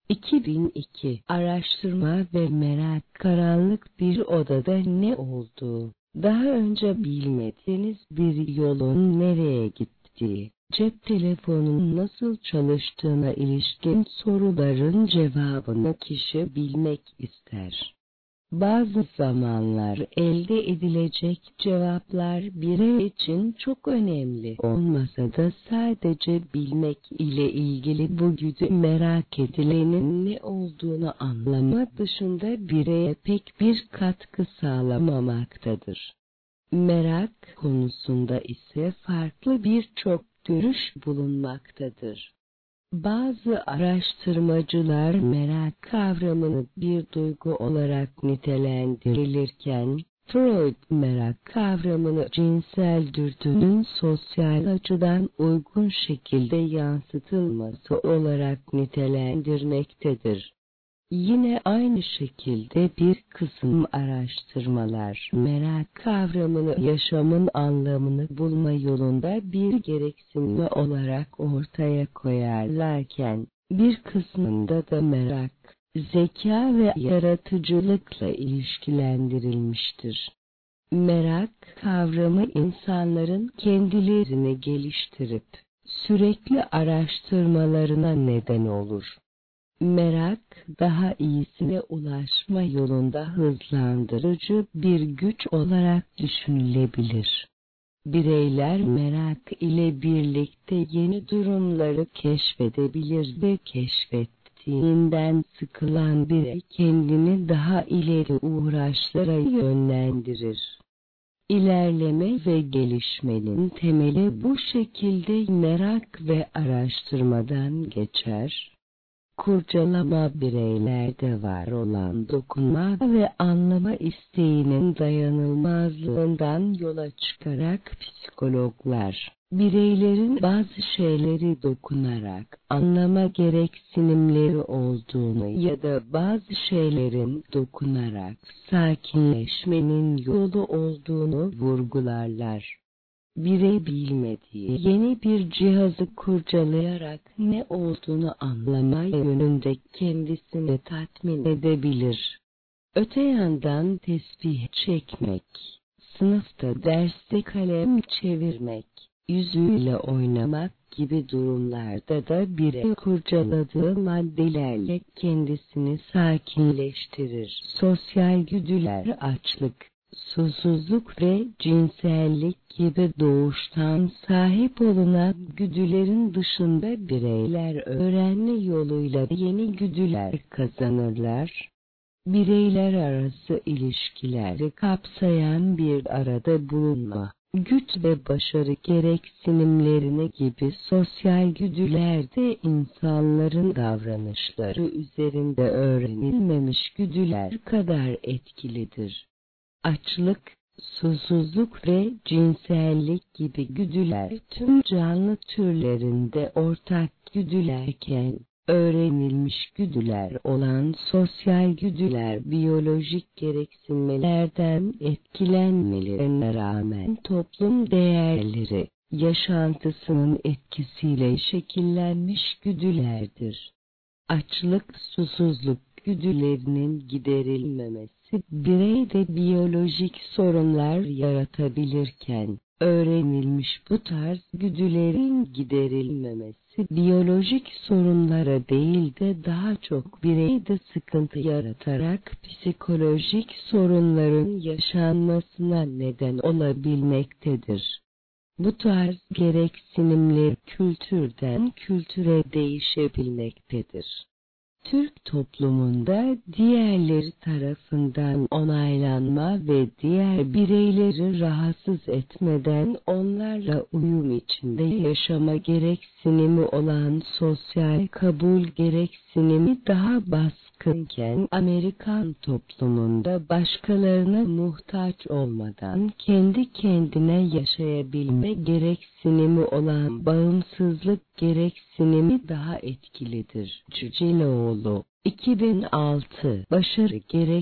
2002 Araştırma ve merak karanlık bir odada ne olduğu, daha önce bilmediğiniz bir yolun nereye gittiği, cep telefonunun nasıl çalıştığına ilişkin soruların cevabını kişi bilmek ister. Bazı zamanlar elde edilecek cevaplar birey için çok önemli olmasa da sadece bilmek ile ilgili bu güdü merak edilenin ne olduğunu anlama dışında bireye pek bir katkı sağlamamaktadır. Merak konusunda ise farklı birçok görüş bulunmaktadır. Bazı araştırmacılar merak kavramını bir duygu olarak nitelendirilirken, Freud merak kavramını cinsel dürtünün sosyal açıdan uygun şekilde yansıtılması olarak nitelendirmektedir. Yine aynı şekilde bir kısım araştırmalar merak kavramını yaşamın anlamını bulma yolunda bir gereksinim olarak ortaya koyarlarken, bir kısmında da merak, zeka ve yaratıcılıkla ilişkilendirilmiştir. Merak kavramı insanların kendilerini geliştirip sürekli araştırmalarına neden olur. Merak, daha iyisine ulaşma yolunda hızlandırıcı bir güç olarak düşünülebilir. Bireyler merak ile birlikte yeni durumları keşfedebilir ve keşfettiğinden sıkılan birey kendini daha ileri uğraşlara yönlendirir. İlerleme ve gelişmenin temeli bu şekilde merak ve araştırmadan geçer. Kurcalama bireylerde var olan dokunma ve anlama isteğinin dayanılmazlığından yola çıkarak psikologlar, bireylerin bazı şeyleri dokunarak anlama gereksinimleri olduğunu ya da bazı şeylerin dokunarak sakinleşmenin yolu olduğunu vurgularlar. Birey bilmediği yeni bir cihazı kurcalayarak ne olduğunu anlama yönünde kendisini tatmin edebilir. Öte yandan tesbih çekmek, sınıfta derste kalem çevirmek, yüzüyle oynamak gibi durumlarda da birey kurcaladığı maddelerle kendisini sakinleştirir. Sosyal güdüler açlık, susuzluk ve cinsellik gibi doğuştan sahip olunan güdülerin dışında bireyler öğrenme yoluyla yeni güdüler kazanırlar. Bireyler arası ilişkileri kapsayan bir arada bulunma, güç ve başarı gereksinimlerine gibi sosyal güdüler de insanların davranışları üzerinde öğrenilmemiş güdüler kadar etkilidir. Açlık, susuzluk ve cinsellik gibi güdüler tüm canlı türlerinde ortak güdülerken, öğrenilmiş güdüler olan sosyal güdüler biyolojik gereksinmelerden etkilenmelerine rağmen toplum değerleri, yaşantısının etkisiyle şekillenmiş güdülerdir. Açlık, susuzluk güdülerinin giderilmemesi bireyde biyolojik sorunlar yaratabilirken, öğrenilmiş bu tarz güdülerin giderilmemesi biyolojik sorunlara değil de daha çok bireyde sıkıntı yaratarak psikolojik sorunların yaşanmasına neden olabilmektedir. Bu tarz gereksinimler kültürden kültüre değişebilmektedir. Türk toplumunda diğerleri tarafından onaylanma ve diğer bireyleri rahatsız etmeden onlarla uyum içinde yaşama gereksinimi olan sosyal kabul gereksinimi daha baskınken Amerikan toplumunda başkalarına muhtaç olmadan kendi kendine yaşayabilme gereksinimi olan bağımsızlık gereksinimi daha etkilidir. Cüceloğlu 2006 Başarı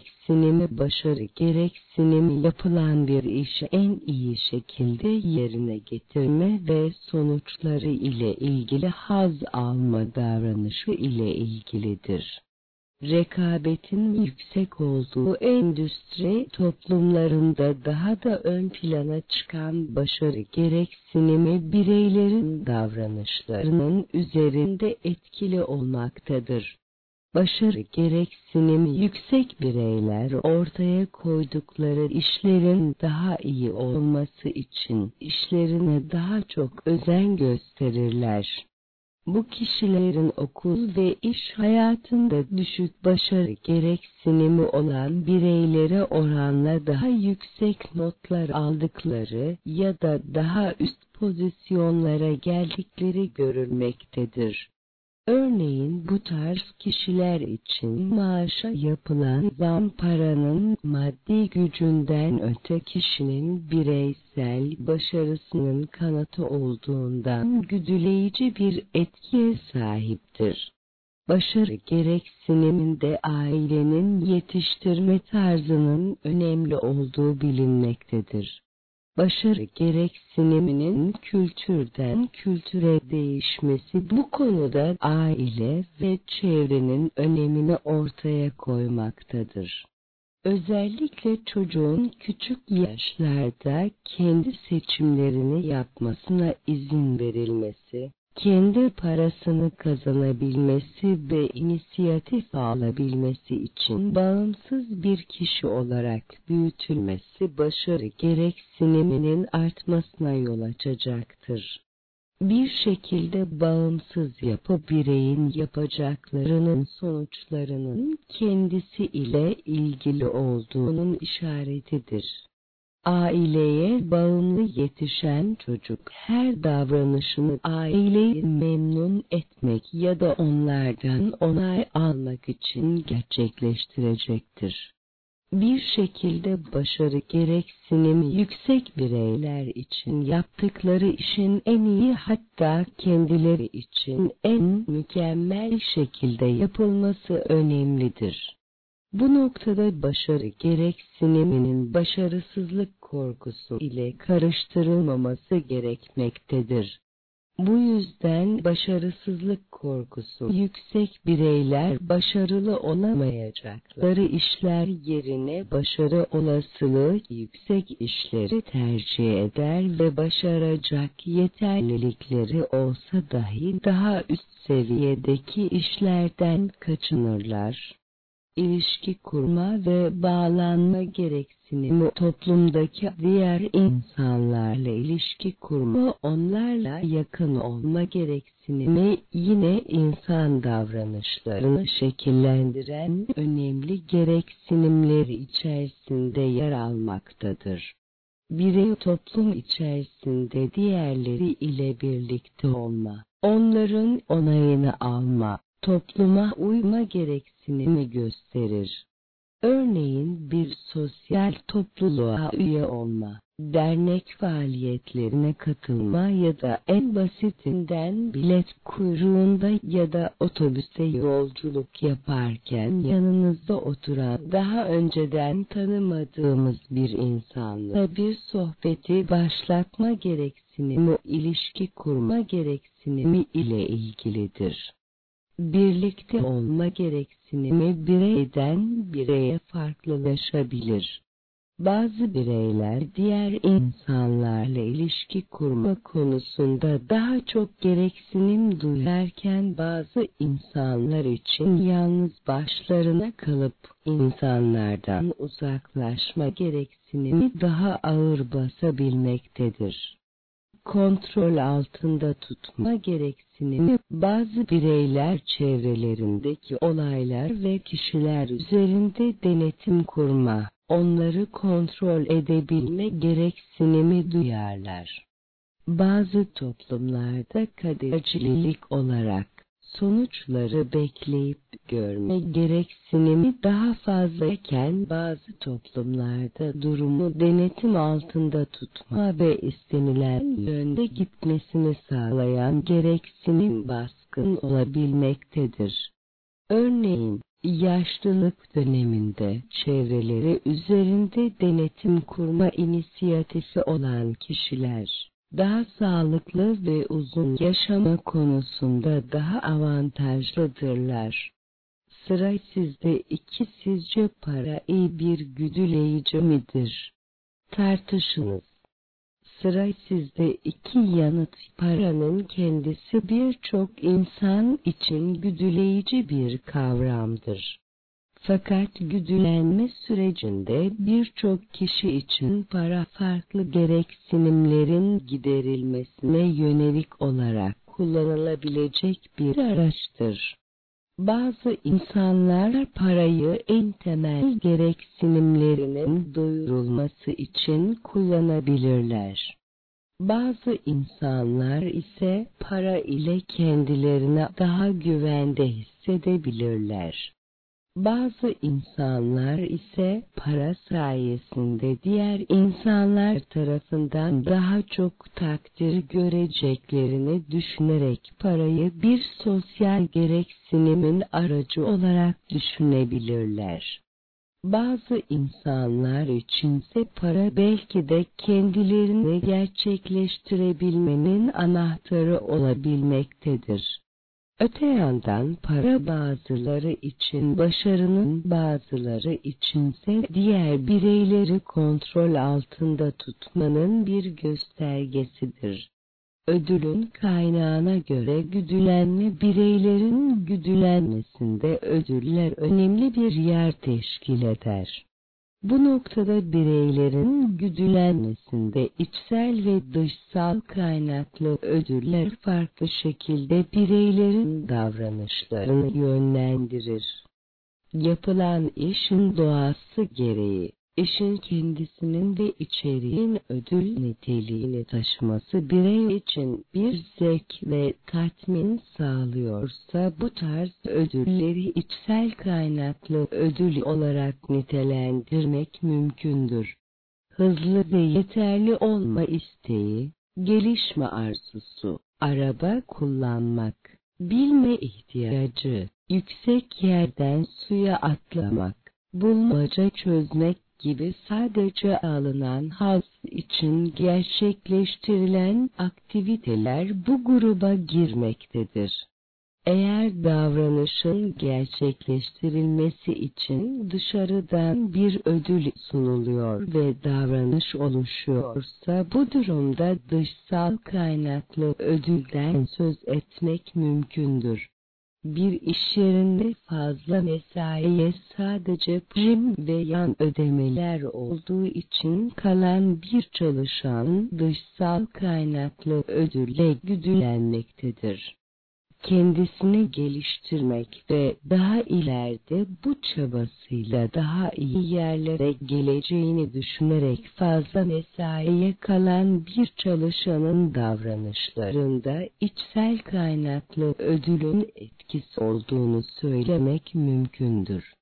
gereksinimi yapılan bir işi en iyi şekilde yerine getirme ve sonuçları ile ilgili haz alma davranışı ile ilgilidir. Rekabetin yüksek olduğu endüstri toplumlarında daha da ön plana çıkan başarı gereksinimi bireylerin davranışlarının üzerinde etkili olmaktadır. Başarı gereksinimi yüksek bireyler ortaya koydukları işlerin daha iyi olması için işlerine daha çok özen gösterirler. Bu kişilerin okul ve iş hayatında düşük başarı gereksinimi olan bireylere oranla daha yüksek notlar aldıkları ya da daha üst pozisyonlara geldikleri görülmektedir. Örneğin bu tarz kişiler için maaşa yapılan zam paranın maddi gücünden öte kişinin bireysel başarısının kanıtı olduğundan güdüleyici bir etkiye sahiptir. Başarı gereksiniminde ailenin yetiştirme tarzının önemli olduğu bilinmektedir. Başarı gereksiniminin kültürden kültüre değişmesi bu konuda aile ve çevrenin önemini ortaya koymaktadır. Özellikle çocuğun küçük yaşlarda kendi seçimlerini yapmasına izin verilmesi, kendi parasını kazanabilmesi ve inisiyatif alabilmesi için bağımsız bir kişi olarak büyütülmesi başarı gereksiniminin artmasına yol açacaktır. Bir şekilde bağımsız yapı bireyin yapacaklarının sonuçlarının kendisi ile ilgili olduğunun işaretidir. Aileye bağımlı yetişen çocuk her davranışını aileyi memnun etmek ya da onlardan onay almak için gerçekleştirecektir. Bir şekilde başarı gereksinimi yüksek bireyler için yaptıkları işin en iyi hatta kendileri için en mükemmel şekilde yapılması önemlidir. Bu noktada başarı gereksiniminin başarısızlık korkusu ile karıştırılmaması gerekmektedir. Bu yüzden başarısızlık korkusu yüksek bireyler başarılı olamayacakları işler yerine başarı olasılığı yüksek işleri tercih eder ve başaracak yeterlilikleri olsa dahi daha üst seviyedeki işlerden kaçınırlar. İlişki kurma ve bağlanma gereksinimi toplumdaki diğer insanlarla ilişki kurma, onlarla yakın olma gereksinimi yine insan davranışlarını şekillendiren önemli gereksinimleri içerisinde yer almaktadır. Birey toplum içerisinde diğerleri ile birlikte olma, onların onayını alma, topluma uyma gereksinimi gösterir. Örneğin bir sosyal topluluğa üye olma, dernek faaliyetlerine katılma ya da en basitinden bilet kuyruğunda ya da otobüste yolculuk yaparken yanınızda oturan daha önceden tanımadığımız bir insanla bir sohbeti başlatma gereksinimi, ilişki kurma gereksinimi ile ilgilidir. Birlikte olma gereksinimi bireyden bireye farklılaşabilir. Bazı bireyler diğer insanlarla ilişki kurma konusunda daha çok gereksinim duyarken bazı insanlar için yalnız başlarına kalıp insanlardan uzaklaşma gereksinimi daha ağır basabilmektedir. Kontrol altında tutma gereksinimi, bazı bireyler çevrelerindeki olaylar ve kişiler üzerinde denetim kurma, onları kontrol edebilme gereksinimi duyarlar. Bazı toplumlarda kadercilik olarak sonuçları bekleyip görme gereksinimi daha fazlayken bazı toplumlarda durumu denetim altında tutma ve istenilen yönde gitmesini sağlayan gereksinim baskın olabilmektedir. Örneğin, yaşlılık döneminde çevreleri üzerinde denetim kurma inisiyatifi olan kişiler, daha sağlıklı ve uzun yaşama konusunda daha avantajlıdırlar. Sıra sizde 2. Sizce para iyi bir güdüleyici midir? Tartışınız. Sıra sizde 2. Yanıt: paranın kendisi birçok insan için güdüleyici bir kavramdır. Fakat güdülenme sürecinde birçok kişi için para farklı gereksinimlerin giderilmesine yönelik olarak kullanılabilecek bir araçtır. Bazı insanlar parayı en temel gereksinimlerinin doyurulması için kullanabilirler. Bazı insanlar ise para ile kendilerini daha güvende hissedebilirler. Bazı insanlar ise para sayesinde diğer insanlar tarafından daha çok takdir göreceklerini düşünerek parayı bir sosyal gereksinimin aracı olarak düşünebilirler. Bazı insanlar içinse para belki de kendilerini gerçekleştirebilmenin anahtarı olabilmektedir. Öte yandan para bazıları için başarının, bazıları içinse diğer bireyleri kontrol altında tutmanın bir göstergesidir. Ödülün kaynağına göre güdülenme bireylerin güdülenmesinde ödüller önemli bir yer teşkil eder. Bu noktada bireylerin güdülenmesinde içsel ve dışsal kaynaklı ödüller farklı şekilde bireylerin davranışlarını yönlendirir. Yapılan işin doğası gereği, işin kendisinin ve içeriğin ödül niteliğini taşıması birey için bir zevk ve tatmin sağlıyorsa bu tarz ödülleri içsel kaynaklı ödül olarak nitelendirmek mümkündür. Hızlı ve yeterli olma isteği, gelişme arzusu, araba kullanmak, bilme ihtiyacı, yüksek yerden suya atlamak, bulmaca çözmek gibi sadece alınan haz için gerçekleştirilen aktiviteler bu gruba girmektedir. Eğer davranışın gerçekleştirilmesi için dışarıdan bir ödül sunuluyor ve davranış oluşuyorsa bu durumda dışsal kaynaklı ödülden söz etmek mümkündür. Bir iş yerinde fazla mesaiye sadece prim ve yan ödemeler olduğu için kalan bir çalışan dışsal kaynaklı ödülle güdülenmektedir. Kendisini geliştirmek ve daha ileride bu çabasıyla daha iyi yerlere geleceğini düşünerek fazla mesaiye kalan bir çalışanın davranışlarında içsel kaynaklı ödülün etkisi olduğunu söylemek mümkündür.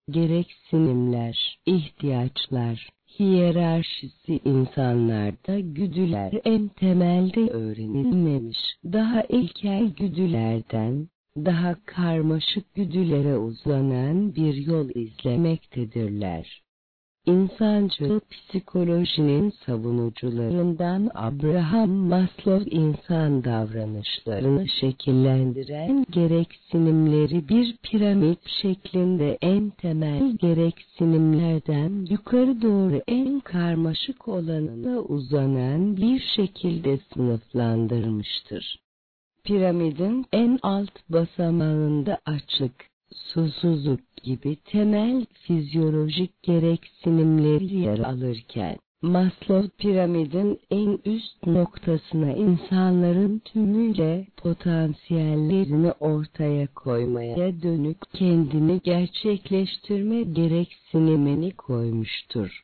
Gereksinimler, ihtiyaçlar, hiyerarşisi insanlarda güdüler en temelde öğrenilmemiş, daha ilkel güdülerden, daha karmaşık güdülere uzanan bir yol izlemektedirler. İnsancıl psikolojinin savunucularından Abraham Maslow insan davranışlarını şekillendiren gereksinimleri bir piramit şeklinde en temel gereksinimlerden yukarı doğru en karmaşık olanına uzanan bir şekilde sınıflandırmıştır. Piramidin en alt basamağında açlık, susuzluk gibi temel fizyolojik gereksinimleri yer alırken, Maslow piramidin en üst noktasına insanların tümüyle potansiyellerini ortaya koymaya dönük kendini gerçekleştirme gereksinimini koymuştur.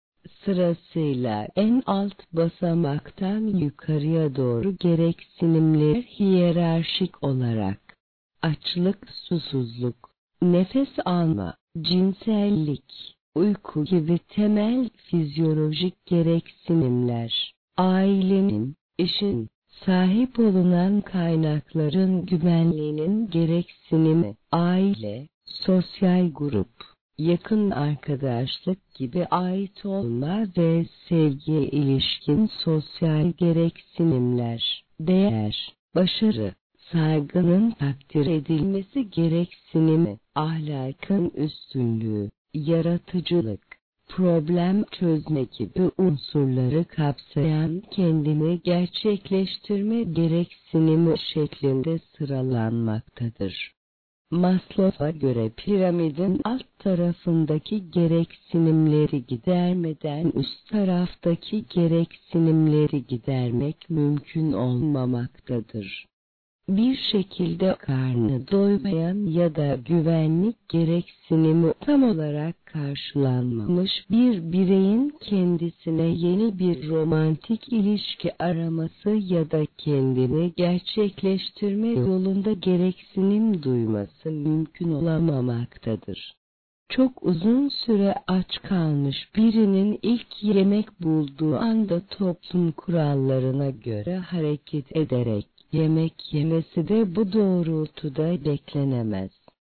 Sırasıyla en alt basamaktan yukarıya doğru gereksinimler hiyerarşik olarak açlık, susuzluk, nefes alma, cinsellik, uyku gibi temel fizyolojik gereksinimler, ailenin, işin, sahip olunan kaynakların güvenliğinin gereksinimi, aile, sosyal grup, yakın arkadaşlık gibi ait olma ve sevgiye ilişkin sosyal gereksinimler, değer, başarı, saygının takdir edilmesi gereksinimi, ahlakın üstünlüğü, yaratıcılık, problem çözme gibi unsurları kapsayan kendini gerçekleştirme gereksinimi şeklinde sıralanmaktadır. Maslow'a göre piramidin alt tarafındaki gereksinimleri gidermeden üst taraftaki gereksinimleri gidermek mümkün olmamaktadır. Bir şekilde karnı doymayan ya da güvenlik gereksinimi tam olarak karşılanmamış bir bireyin kendisine yeni bir romantik ilişki araması ya da kendini gerçekleştirme yolunda gereksinim duyması mümkün olamamaktadır. Çok uzun süre aç kalmış birinin ilk yemek bulduğu anda toplum kurallarına göre hareket ederek yemek yemesi de bu doğrultuda beklenemez.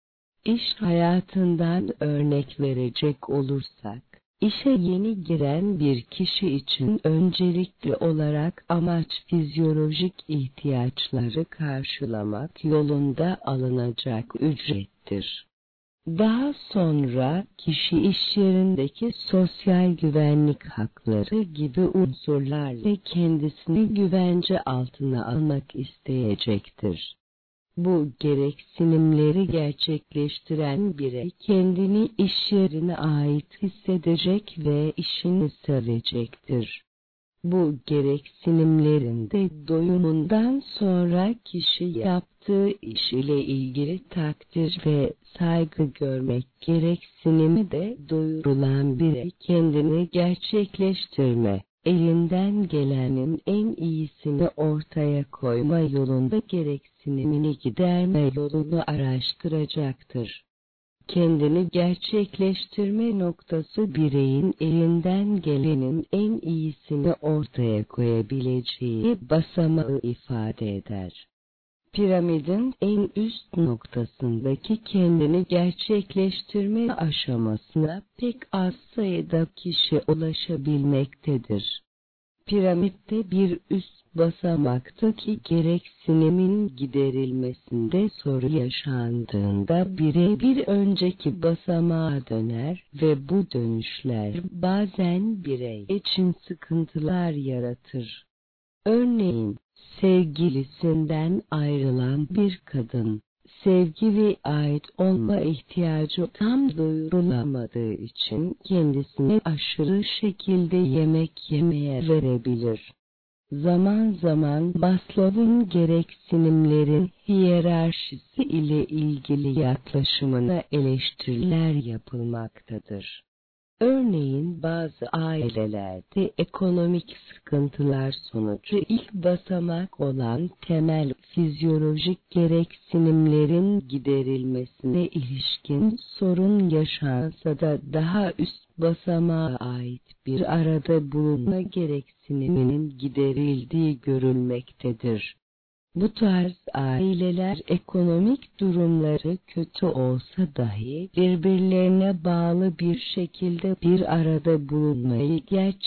İş hayatından örnek verecek olursak, işe yeni giren bir kişi için öncelikli olarak amaç fizyolojik ihtiyaçları karşılamak yolunda alınacak ücrettir. Daha sonra kişi iş yerindeki sosyal güvenlik hakları gibi unsurlarla kendisini güvence altına almak isteyecektir. Bu gereksinimleri gerçekleştiren birey kendini iş yerine ait hissedecek ve işini sevecektir. Bu gereksinimlerin de doyumundan sonra kişi yaptığı iş ile ilgili takdir ve saygı görmek gereksinimi de doyurulan birey kendini gerçekleştirme, elinden gelenin en iyisini ortaya koyma yolunda gereksinimini giderme yolunu araştıracaktır. Kendini gerçekleştirme noktası bireyin elinden gelenin en iyisini ortaya koyabileceği basamağı ifade eder. Piramidin en üst noktasındaki kendini gerçekleştirme aşamasına pek az sayıda kişi ulaşabilmektedir. Piramitte bir üst basamaktaki gereksinimin giderilmesinde sorun yaşandığında birey bir önceki basamağa döner ve bu dönüşler bazen birey için sıkıntılar yaratır. Örneğin, sevgilisinden ayrılan bir kadın, sevgi ve ait olma ihtiyacı tam doyurulamadığı için kendisini aşırı şekilde yemek yemeye verebilir. Zaman zaman Maslow'un gereksinimlerin hiyerarşisi ile ilgili yaklaşımına eleştiriler yapılmaktadır. Örneğin bazı ailelerde ekonomik sıkıntılar sonucu ilk basamak olan temel fizyolojik gereksinimlerin giderilmesine ilişkin sorun yaşansa da daha üst basamağa ait bir arada bulunma gereksiniminin giderildiği görülmektedir. Bu tarz aileler ekonomik durumları kötü olsa dahi birbirlerine bağlı bir şekilde bir arada bulunmayı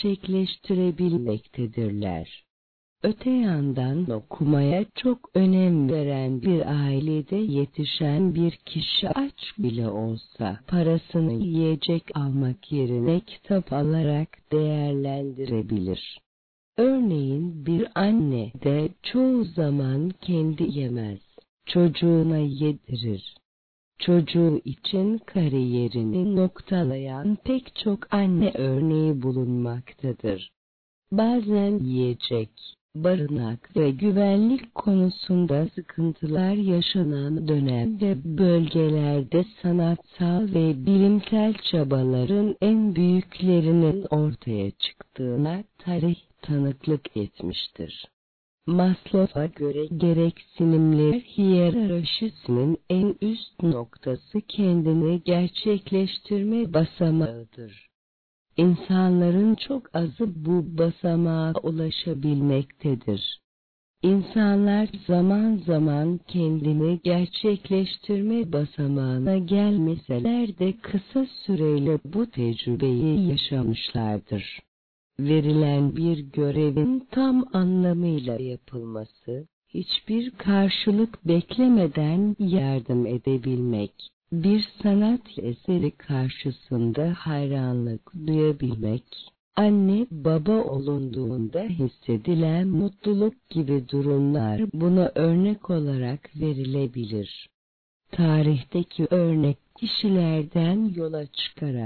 gerçekleştirebilmektedirler. Öte yandan okumaya çok önem veren bir ailede yetişen bir kişi aç bile olsa parasını yiyecek almak yerine kitap alarak değerlendirebilir. Örneğin bir anne de çoğu zaman kendi yemez, çocuğuna yedirir. Çocuğu için kariyerini noktalayan pek çok anne örneği bulunmaktadır. Bazen yiyecek, barınak ve güvenlik konusunda sıkıntılar yaşanan dönem ve bölgelerde sanatsal ve bilimsel çabaların en büyüklerinin ortaya çıktığına tarih tanıklık etmiştir. Maslow'a göre gereksinimler hiyerarşisinin en üst noktası kendini gerçekleştirme basamağıdır. İnsanların çok azı bu basamağa ulaşabilmektedir. İnsanlar zaman zaman kendini gerçekleştirme basamağına gelmeseler de kısa süreyle bu tecrübeyi yaşamışlardır. Verilen bir görevin tam anlamıyla yapılması, hiçbir karşılık beklemeden yardım edebilmek, bir sanat eseri karşısında hayranlık duyabilmek, anne baba olunduğunda hissedilen mutluluk gibi durumlar buna örnek olarak verilebilir. Tarihteki örnek kişilerden yola çıkarak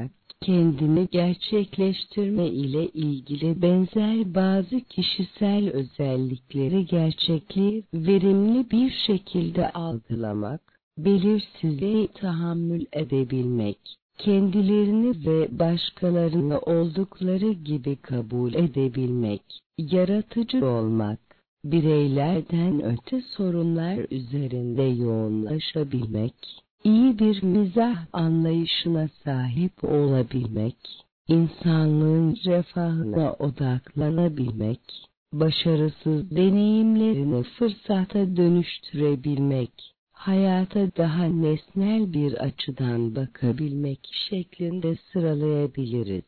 kendini gerçekleştirme ile ilgili benzer bazı kişisel özellikleri gerçekliği verimli bir şekilde algılamak, belirsizliğe tahammül edebilmek, kendilerini ve başkalarını oldukları gibi kabul edebilmek, yaratıcı olmak, bireylerden öte sorunlar üzerinde yoğunlaşabilmek, iyi bir mizah anlayışına sahip olabilmek, insanlığın refahına odaklanabilmek, başarısız deneyimlerini fırsata dönüştürebilmek, hayata daha nesnel bir açıdan bakabilmek şeklinde sıralayabiliriz.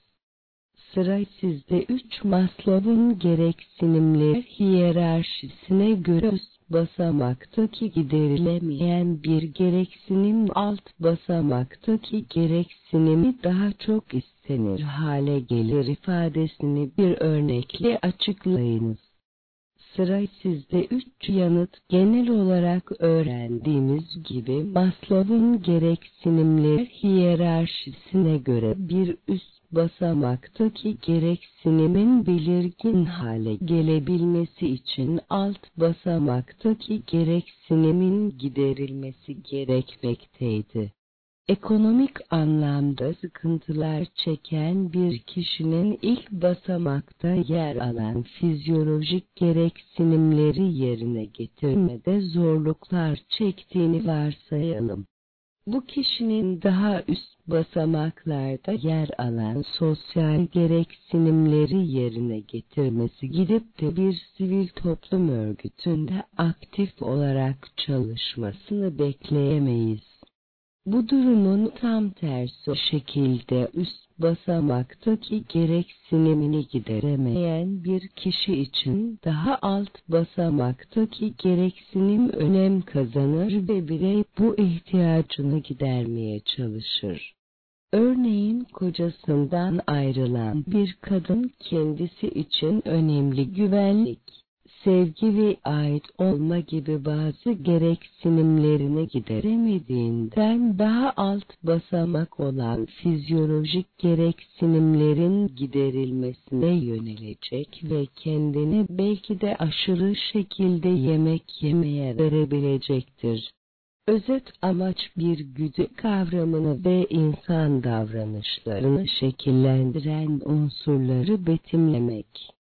Sıra sizde 3 Maslow'un gereksinimler hiyerarşisine göre üst basamaktaki giderilemeyen bir gereksinim alt basamaktaki gereksinimi daha çok istenir hale gelir ifadesini bir örnekle açıklayınız. Sıra sizde 3 yanıt genel olarak öğrendiğimiz gibi Maslow'un gereksinimler hiyerarşisine göre bir üst basamaktaki gereksinimin belirgin hale gelebilmesi için alt basamaktaki gereksinimin giderilmesi gerekmekteydi. Ekonomik anlamda sıkıntılar çeken bir kişinin ilk basamakta yer alan fizyolojik gereksinimleri yerine getirmede zorluklar çektiğini varsayalım. Bu kişinin daha üst basamaklarda yer alan sosyal gereksinimleri yerine getirmesi gidip de bir sivil toplum örgütünde aktif olarak çalışmasını bekleyemeyiz. Bu durumun tam tersi şekilde üst basamaktaki gereksinimini gideremeyen bir kişi için daha alt basamaktaki gereksinim önem kazanır ve birey bu ihtiyacını gidermeye çalışır. Örneğin kocasından ayrılan bir kadın kendisi için önemli güvenlik, sevgi ve ait olma gibi bazı gereksinimlerini gideremediğinden daha alt basamak olan fizyolojik gereksinimlerin giderilmesine yönelecek ve kendini belki de aşırı şekilde yemek yemeye verebilecektir. Özet amaç bir güdü kavramını ve insan davranışlarını şekillendiren unsurları betimlemek.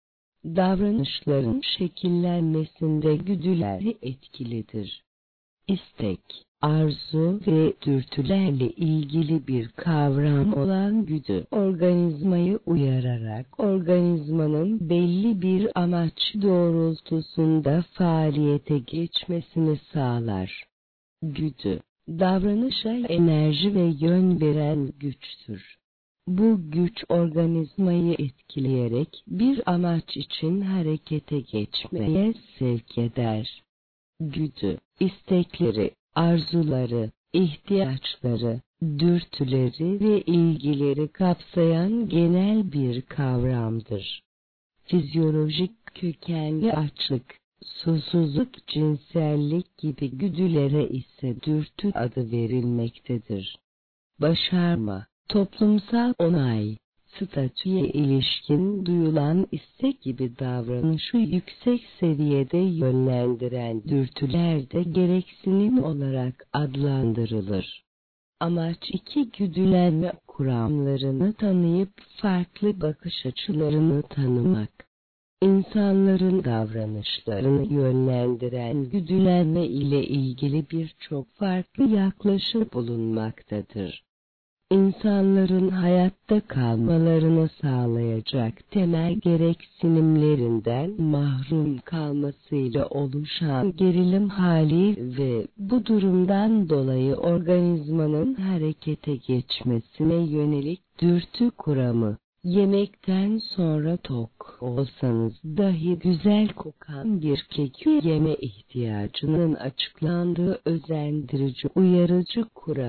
Davranışların şekillenmesinde güdüler etkilidir. İstek, arzu ve dürtülerle ilgili bir kavram olan güdü, organizmayı uyararak organizmanın belli bir amaç doğrultusunda faaliyete geçmesini sağlar. Güdü, davranışa enerji ve yön veren güçtür. Bu güç organizmayı etkileyerek bir amaç için harekete geçmeye sevk eder. Güdü, istekleri, arzuları, ihtiyaçları, dürtüleri ve ilgileri kapsayan genel bir kavramdır. Fizyolojik kökenli açlık, susuzluk, cinsellik gibi güdülere ise dürtü adı verilmektedir. Başarma, toplumsal onay, statüye ilişkin duyulan istek gibi davranışı yüksek seviyede yönlendiren dürtüler de gereksinim olarak adlandırılır. Amaç iki güdülenme kuramlarını tanıyıp farklı bakış açılarını tanımak. İnsanların davranışlarını yönlendiren güdülenme ile ilgili birçok farklı yaklaşım bulunmaktadır. İnsanların hayatta kalmalarını sağlayacak temel gereksinimlerinden mahrum kalmasıyla oluşan gerilim hali ve bu durumdan dolayı organizmanın harekete geçmesine yönelik dürtü kuramı. Yemekten sonra tok olsanız dahi güzel kokan bir keki yeme ihtiyacının açıklandığı özendirici uyarıcı kuramı.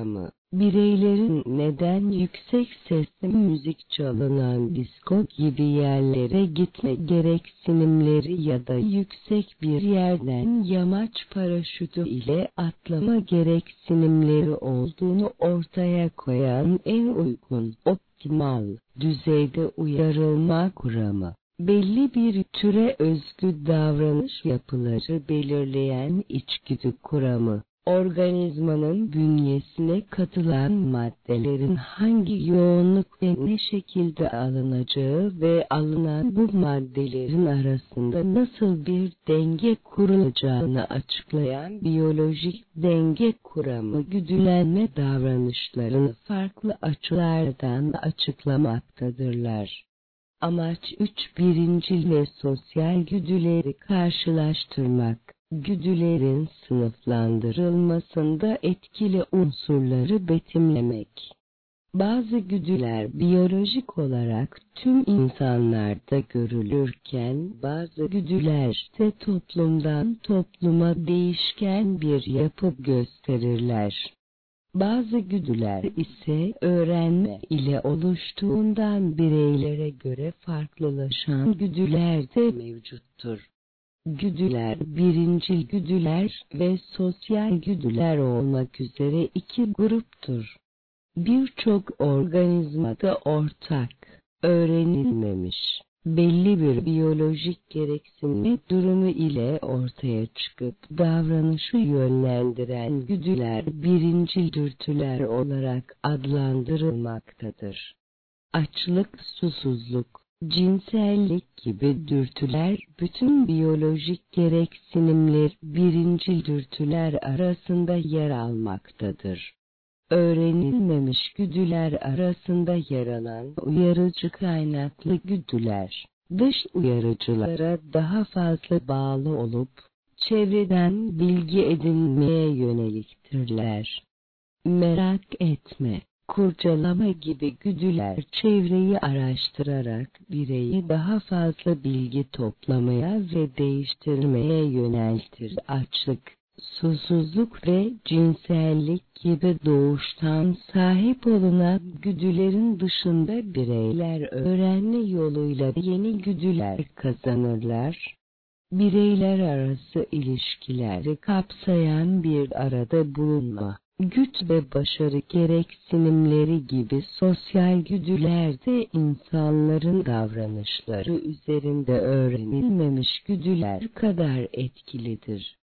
Bireylerin neden yüksek sesli müzik çalınan disko gibi yerlere gitme gereksinimleri ya da yüksek bir yerden yamaç paraşütü ile atlama gereksinimleri olduğunu ortaya koyan en uygun, optimal düzeyde uyarılma kuramı, belli bir türe özgü davranış yapıları belirleyen içgüdü kuramı, organizmanın bünyesine katılan maddelerin hangi yoğunluk ve ne şekilde alınacağı ve alınan bu maddelerin arasında nasıl bir denge kurulacağını açıklayan biyolojik denge kuramı güdülenme davranışlarını farklı açılardan açıklamaktadırlar. Amaç 3. Birincil ve sosyal güdüleri karşılaştırmak. Güdülerin sınıflandırılmasında etkili unsurları betimlemek. Bazı güdüler biyolojik olarak tüm insanlarda görülürken bazı güdüler ise toplumdan topluma değişken bir yapı gösterirler. Bazı güdüler ise öğrenme ile oluştuğundan bireylere göre farklılaşan güdüler de mevcuttur. Güdüler, birincil güdüler ve sosyal güdüler olmak üzere iki gruptur. Birçok organizmada ortak, öğrenilmemiş, belli bir biyolojik gereksinme durumu ile ortaya çıkıp davranışı yönlendiren güdüler birincil dürtüler olarak adlandırılmaktadır. Açlık, susuzluk, cinsellik gibi dürtüler bütün biyolojik gereksinimler birincil dürtüler arasında yer almaktadır. Öğrenilmemiş güdüler arasında yer alan uyarıcı kaynaklı güdüler, dış uyarıcılara daha fazla bağlı olup, çevreden bilgi edinmeye yöneliktirler. Merak etme, kurcalama gibi güdüler çevreyi araştırarak bireyi daha fazla bilgi toplamaya ve değiştirmeye yöneltir. Açlık, susuzluk ve cinsellik gibi doğuştan sahip olunan güdülerin dışında bireyler öğrenme yoluyla yeni güdüler kazanırlar. Bireyler arası ilişkileri kapsayan bir arada bulunma, güç ve başarı gereksinimleri gibi sosyal güdüler de insanların davranışları üzerinde öğrenilmemiş güdüler kadar etkilidir.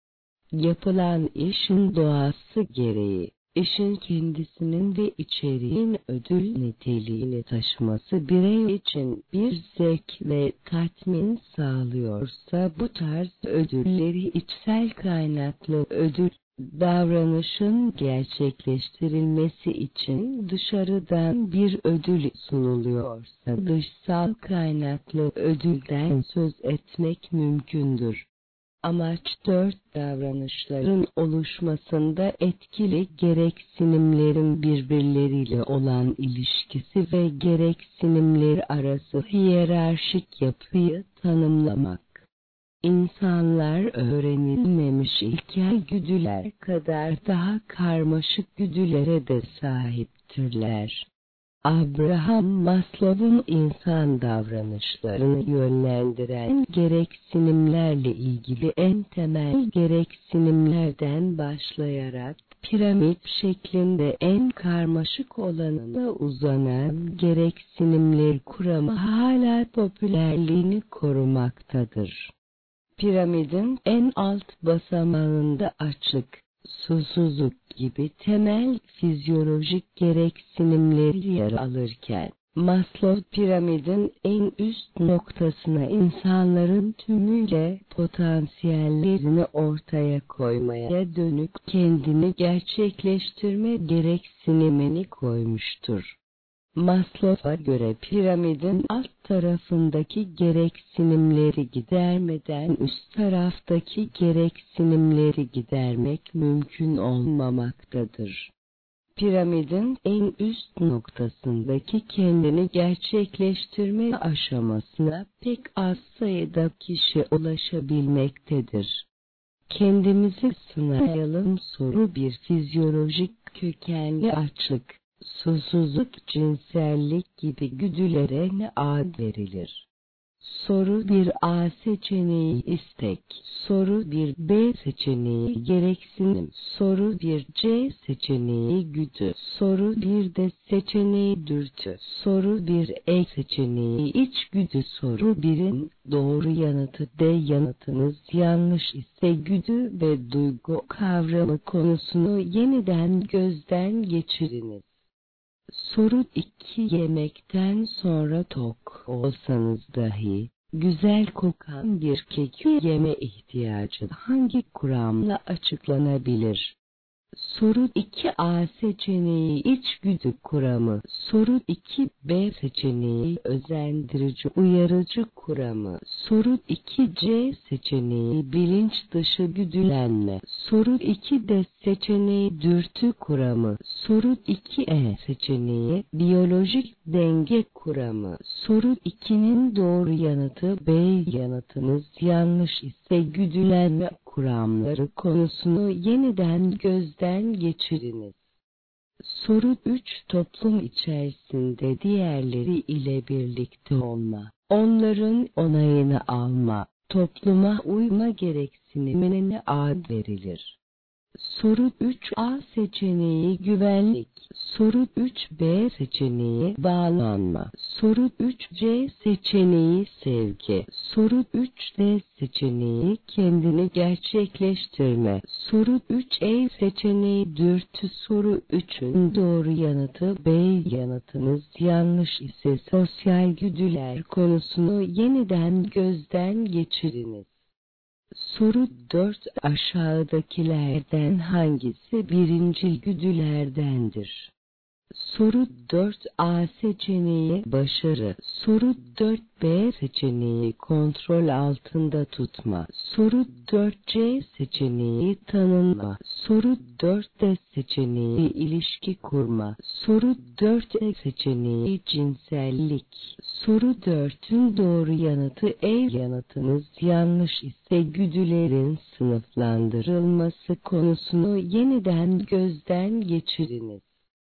Yapılan işin doğası gereği, işin kendisinin ve içeriğin ödül niteliğini taşıması birey için bir zevk ve tatmin sağlıyorsa bu tarz ödülleri içsel kaynaklı ödül, davranışın gerçekleştirilmesi için dışarıdan bir ödül sunuluyorsa dışsal kaynaklı ödülden söz etmek mümkündür. Amaç 4. Davranışların oluşmasında etkili gereksinimlerin birbirleriyle olan ilişkisi ve gereksinimleri arası hiyerarşik yapıyı tanımlamak. İnsanlar öğrenilmemiş ilkel güdüler kadar daha karmaşık güdülere de sahiptirler. Abraham Maslow'un insan davranışlarını yönlendiren gereksinimlerle ilgili en temel gereksinimlerden başlayarak piramit şeklinde en karmaşık olanına uzanan gereksinimler kuramı hala popülerliğini korumaktadır. Piramidin en alt basamağında açlık, susuzluk gibi temel fizyolojik gereksinimleri yer alırken, Maslow piramidin en üst noktasına insanların tümüyle potansiyellerini ortaya koymaya dönük kendini gerçekleştirme gereksinimini koymuştur. Maslow'a göre piramidin alt tarafındaki gereksinimleri gidermeden üst taraftaki gereksinimleri gidermek mümkün olmamaktadır. Piramidin en üst noktasındaki kendini gerçekleştirme aşamasına pek az sayıda kişi ulaşabilmektedir. Kendimizi sınayalım soru bir fizyolojik kökenli açlık, susuzluk, cinsellik gibi güdülere ne ad verilir? Soru 1 A seçeneği istek. Soru 1 B seçeneği gereksinim. Soru 1 C seçeneği güdü. Soru 1 D seçeneği dürtü. Soru 1 E seçeneği içgüdü. Soru 1'in doğru yanıtı D. Yanıtınız yanlış ise güdü ve duygu kavramı konusunu yeniden gözden geçiriniz. Soru 2 Yemekten sonra tok olsanız dahi, güzel kokan bir keki yeme ihtiyacı hangi kuramla açıklanabilir? Soru 2 A seçeneği içgüdü kuramı. Soru 2 B seçeneği özendirici uyarıcı kuramı. Soru 2 C seçeneği bilinç dışı güdülenme. Soru 2 D seçeneği dürtü kuramı. Soru 2 E seçeneği biyolojik denge kuramı. Soru 2'nin doğru yanıtı B. Yanıtınız yanlış ise güdülenme kuramları konusunu yeniden gözden geçiriniz. Soru 3 Toplum içerisinde diğerleri ile birlikte olma, onların onayını alma, topluma uyma gereksinimine ne ad verilir? Soru 3 A seçeneği güvenlik. Soru 3 B seçeneği bağlanma. Soru 3 C seçeneği sevgi. Soru 3 D seçeneği kendini gerçekleştirme. Soru 3 E seçeneği dürtü. Soru 3'ün doğru yanıtı B. Yanıtınız yanlış ise sosyal güdüler konusunu yeniden gözden geçiriniz. Soru 4 Aşağıdakilerden hangisi birincil güdülerdendir? Soru 4 A seçeneği başarı. Soru 4 B seçeneği kontrol altında tutma. Soru 4 C seçeneği tanınma. Soru 4 D seçeneği ilişki kurma. Soru 4 E seçeneği cinsellik. Soru 4'ün doğru yanıtı E. Yanıtınız yanlış ise güdülerin sınıflandırılması konusunu yeniden gözden geçiriniz.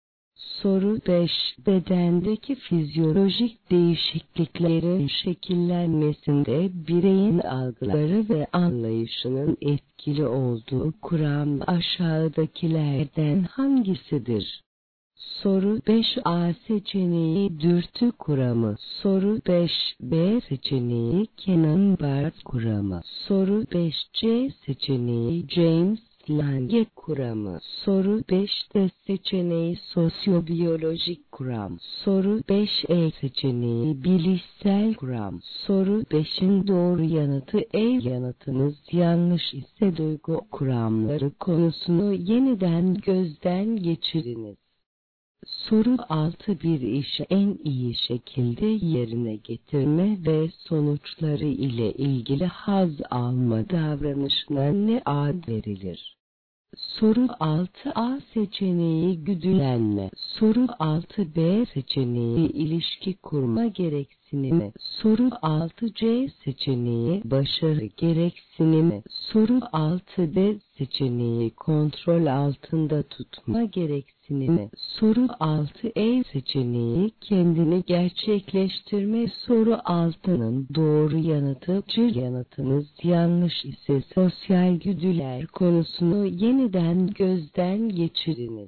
Soru 5 Bedendeki fizyolojik değişikliklerin şekillenmesinde bireyin algıları ve anlayışının etkili olduğu kuram aşağıdakilerden hangisidir? Soru 5 A seçeneği dürtü kuramı. Soru 5 B seçeneği Kenan Barth kuramı. Soru 5 C seçeneği James Lange kuramı. Soru 5 D seçeneği sosyobiyolojik kuram. Soru 5 E seçeneği bilişsel kuram. Soru 5'in doğru yanıtı E. Yanıtınız yanlış ise duygu kuramları konusunu yeniden gözden geçiriniz. Soru 6 Bir işi en iyi şekilde yerine getirme ve sonuçları ile ilgili haz alma davranışına ne ad verilir? Soru 6 A seçeneği güdülenme. Soru 6 B seçeneği ilişki kurma gereksinimi. Soru 6 C seçeneği başarı gereksinimi. Soru 6 D seçeneği kontrol altında tutma gereksinimi. Soru 6 E seçeneği kendini gerçekleştirme. Soru 6'nın doğru yanıtı C. Yanıtınız yanlış ise sosyal güdüler konusunu yeniden gözden geçiriniz.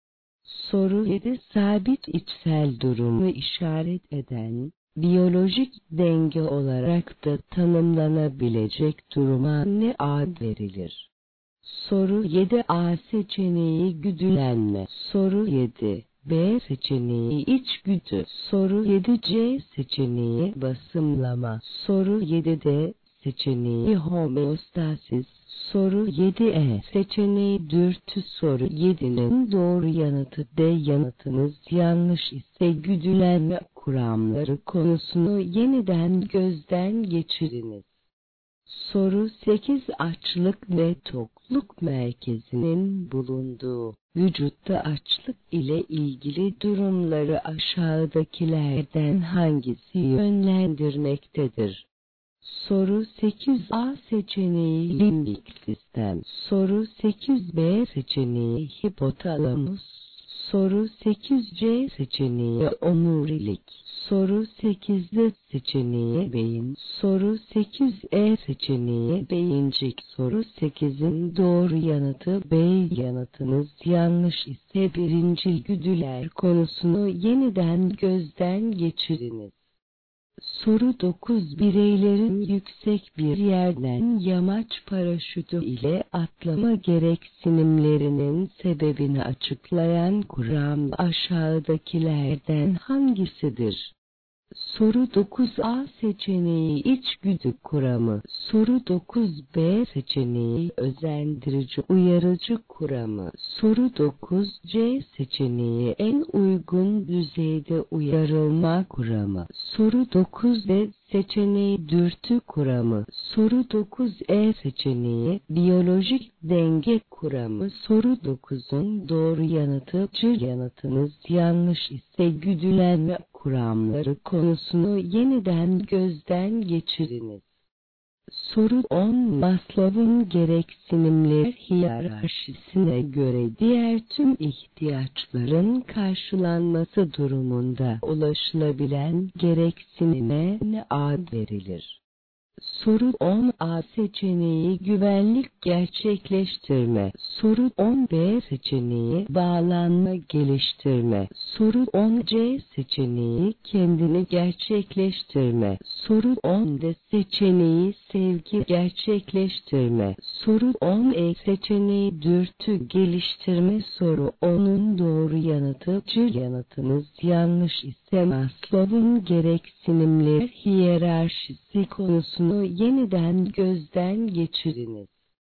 Soru 7 Sabit içsel durumu işaret eden, biyolojik denge olarak da tanımlanabilecek duruma ne ad verilir? Soru 7 A seçeneği güdülenme. Soru 7 B seçeneği içgüdü. Soru 7 C seçeneği basımlama. Soru 7 D seçeneği homeostasis. Soru 7 seçeneği dürtü. Soru 7'nin doğru yanıtı D. Yanıtınız yanlış ise güdülenme kuramları konusunu yeniden gözden geçiriniz. Soru 8 Açlık ve tokluk merkezinin bulunduğu vücutta açlık ile ilgili durumları aşağıdakilerden hangisi yönlendirmektedir? Soru 8A seçeneği limbik sistem. Soru 8B seçeneği hipotalamus. Soru 8C seçeneği omurilik. Soru 8D seçeneği beyin. Soru 8E seçeneği beyincik. Soru 8'in doğru yanıtı B. Yanıtınız yanlış ise birinci güdüler konusunu yeniden gözden geçiriniz. Soru 9. Bireylerin yüksek bir yerden yamaç paraşütü ile atlama gereksinimlerinin sebebini açıklayan kuram aşağıdakilerden hangisidir? Soru 9A seçeneği içgüdü kuramı. Soru 9B seçeneği özendirici uyarıcı kuramı. Soru 9C seçeneği en uygun düzeyde uyarılma kuramı. Soru 9D seçeneği dürtü kuramı. Soru 9E seçeneği biyolojik denge kuramı. Soru 9'un doğru yanıtı C. Yanıtınız yanlış ise güdülenme kuramları konusunu yeniden gözden geçiriniz. Soru 10. Maslow'un gereksinimler hiyerarşisine göre diğer tüm ihtiyaçların karşılanması durumunda ulaşılabilen gereksinime ne ad verilir? Soru 10A seçeneği güvenlik gerçekleştirme. Soru 10B seçeneği bağlanma geliştirme. Soru 10C seçeneği kendini gerçekleştirme. Soru 10D seçeneği sevgi gerçekleştirme. Soru 10E seçeneği dürtü geliştirme. Soru 10'un doğru yanıtı C. Yanıtınız yanlış ise Maslow'un gereksinimler hiyerarşisi konusunu yeniden gözden geçiriniz.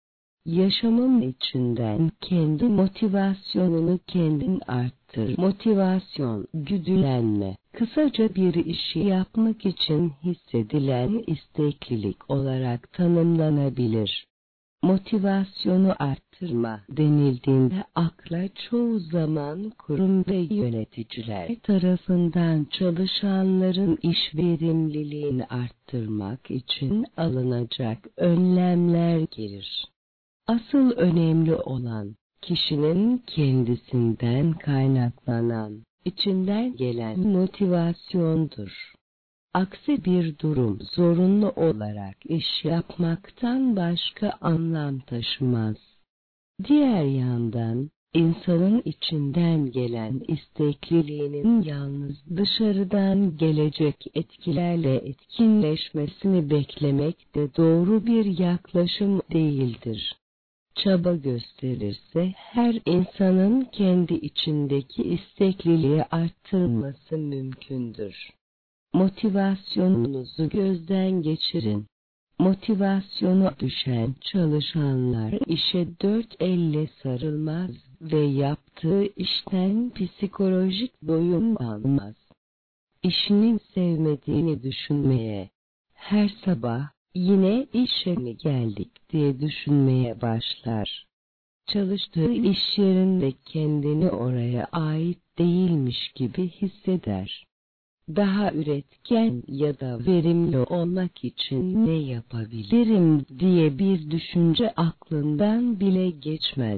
Yaşamın içinden kendi motivasyonunu kendin arttır. Motivasyon, güdülenme, kısaca bir işi yapmak için hissedilen isteklilik olarak tanımlanabilir. Motivasyonu arttırma denildiğinde akla çoğu zaman kurum ve yöneticiler tarafından çalışanların iş verimliliğini arttırmak için alınacak önlemler gelir. Asıl önemli olan, kişinin kendisinden kaynaklanan, içinden gelen motivasyondur. Aksi bir durum zorunlu olarak iş yapmaktan başka anlam taşımaz. Diğer yandan, insanın içinden gelen istekliliğinin yalnız dışarıdan gelecek etkilerle etkinleşmesini beklemek de doğru bir yaklaşım değildir. Çaba gösterirse her insanın kendi içindeki istekliliği arttırması mümkündür. Motivasyonunuzu gözden geçirin. Motivasyonu düşen çalışanlar işe dört elle sarılmaz ve yaptığı işten psikolojik doyum almaz. İşini sevmediğini düşünmeye, her sabah yine işe mi geldik diye düşünmeye başlar. Çalıştığı iş yerinde kendini oraya ait değilmiş gibi hisseder. Daha üretken ya da verimli olmak için ne yapabilirim diye bir düşünce aklından bile geçmez.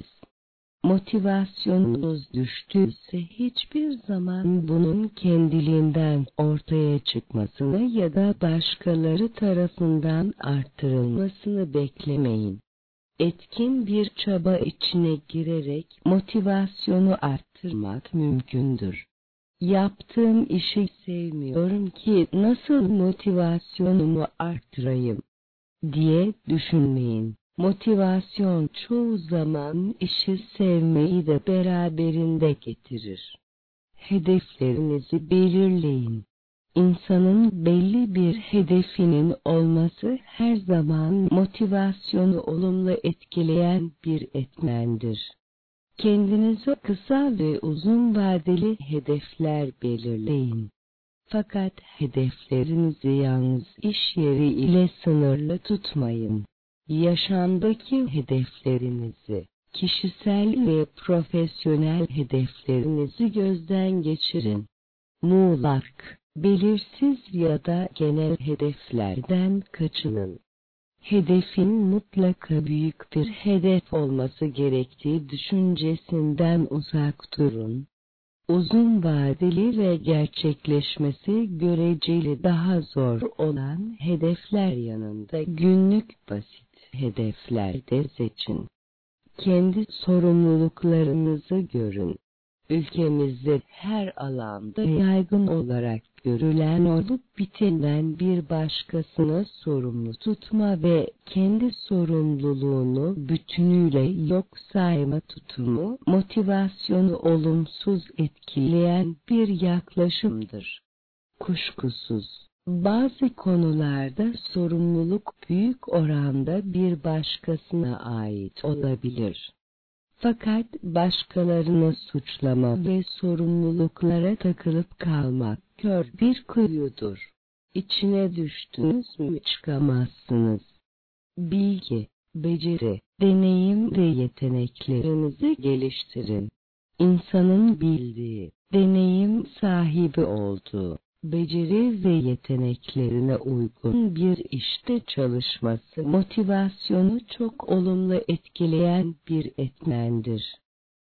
Motivasyonunuz düştüyse hiçbir zaman bunun kendiliğinden ortaya çıkmasını ya da başkaları tarafından arttırılmasını beklemeyin. Etkin bir çaba içine girerek motivasyonu arttırmak mümkündür. Yaptığım işi sevmiyorum ki nasıl motivasyonumu arttırayım diye düşünmeyin. Motivasyon çoğu zaman işi sevmeyi de beraberinde getirir. Hedeflerinizi belirleyin. İnsanın belli bir hedefinin olması her zaman motivasyonu olumlu etkileyen bir etmendir. Kendinize kısa ve uzun vadeli hedefler belirleyin. Fakat hedeflerinizi yalnız iş yeri ile sınırlı tutmayın. Yaşamdaki hedeflerinizi, kişisel ve profesyonel hedeflerinizi gözden geçirin. Muğlak Belirsiz ya da genel hedeflerden kaçının. Hedefin mutlaka büyük bir hedef olması gerektiği düşüncesinden uzak durun. Uzun vadeli ve gerçekleşmesi göreceli daha zor olan hedefler yanında günlük basit hedefler de seçin. Kendi sorumluluklarınızı görün. Ülkemizde her alanda yaygın olarak görülen olup bitenden bir başkasını sorumlu tutma ve kendi sorumluluğunu bütünüyle yok sayma tutumu, motivasyonu olumsuz etkileyen bir yaklaşımdır. Kuşkusuz, bazı konularda sorumluluk büyük oranda bir başkasına ait olabilir. Fakat başkalarını suçlama ve sorumluluklara takılıp kalmak kör bir kuyudur. İçine düştünüz mü çıkamazsınız. Bilgi, beceri, deneyim ve yeteneklerinizi geliştirin. İnsanın bildiği, deneyim sahibi olduğu, beceri ve yeteneklerine uygun bir işte çalışması motivasyonu çok olumlu etkileyen bir etmendir.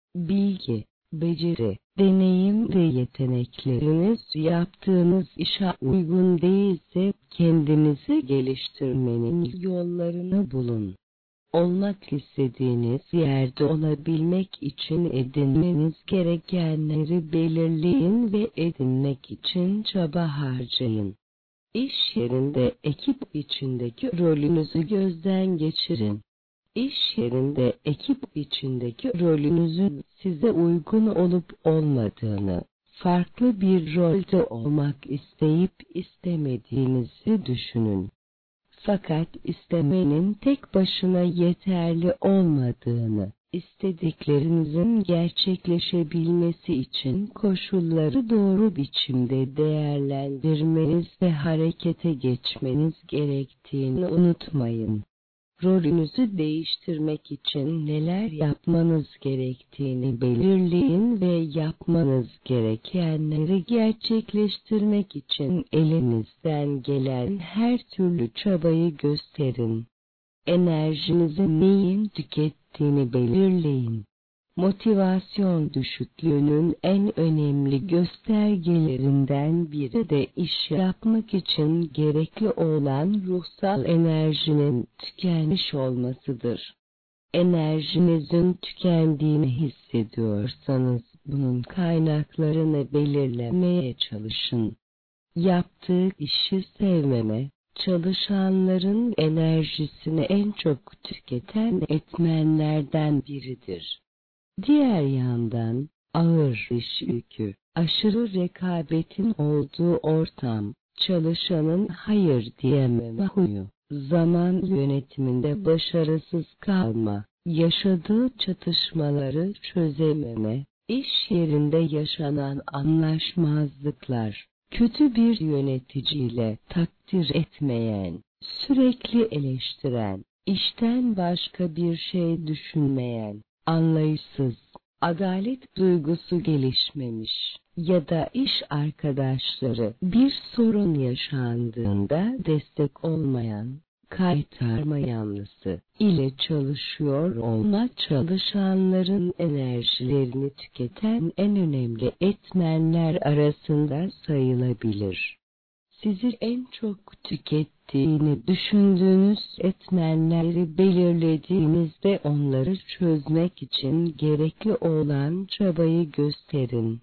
Bilgi, beceri, deneyim ve yetenekleriniz yaptığınız işe uygun değilse kendinizi geliştirmenin yollarını bulun. Olmak istediğiniz yerde olabilmek için edinmeniz gerekenleri belirleyin ve edinmek için çaba harcayın. İş yerinde ekip içindeki rolünüzü gözden geçirin. İş yerinde ekip içindeki rolünüzün size uygun olup olmadığını, farklı bir rolde olmak isteyip istemediğinizi düşünün. Fakat istemenin tek başına yeterli olmadığını, istediklerinizin gerçekleşebilmesi için koşulları doğru biçimde değerlendirmeniz ve harekete geçmeniz gerektiğini unutmayın. Rolünüzü değiştirmek için neler yapmanız gerektiğini belirleyin ve yapmanız gerekenleri gerçekleştirmek için elinizden gelen her türlü çabayı gösterin. Enerjinizi neyin tükettiğini belirleyin. Motivasyon düşüklüğünün en önemli göstergelerinden biri de iş yapmak için gerekli olan ruhsal enerjinin tükenmiş olmasıdır. Enerjinizin tükendiğini hissediyorsanız bunun kaynaklarını belirlemeye çalışın. Yaptığı işi sevmeme, çalışanların enerjisini en çok tüketen etmenlerden biridir. Diğer yandan, ağır iş yükü, aşırı rekabetin olduğu ortam, çalışanın hayır diyememe huyu, zaman yönetiminde başarısız kalma, yaşadığı çatışmaları çözememe, iş yerinde yaşanan anlaşmazlıklar, kötü bir yöneticiyle takdir etmeyen, sürekli eleştiren, işten başka bir şey düşünmeyen, anlayışsız, adalet duygusu gelişmemiş ya da iş arkadaşları bir sorun yaşandığında destek olmayan, kaytarma yanlısı ile çalışıyor olmak çalışanların enerjilerini tüketen en önemli etmenler arasında sayılabilir. Sizi en çok tükettiğini düşündüğünüz etmenleri belirlediğinizde onları çözmek için gerekli olan çabayı gösterin.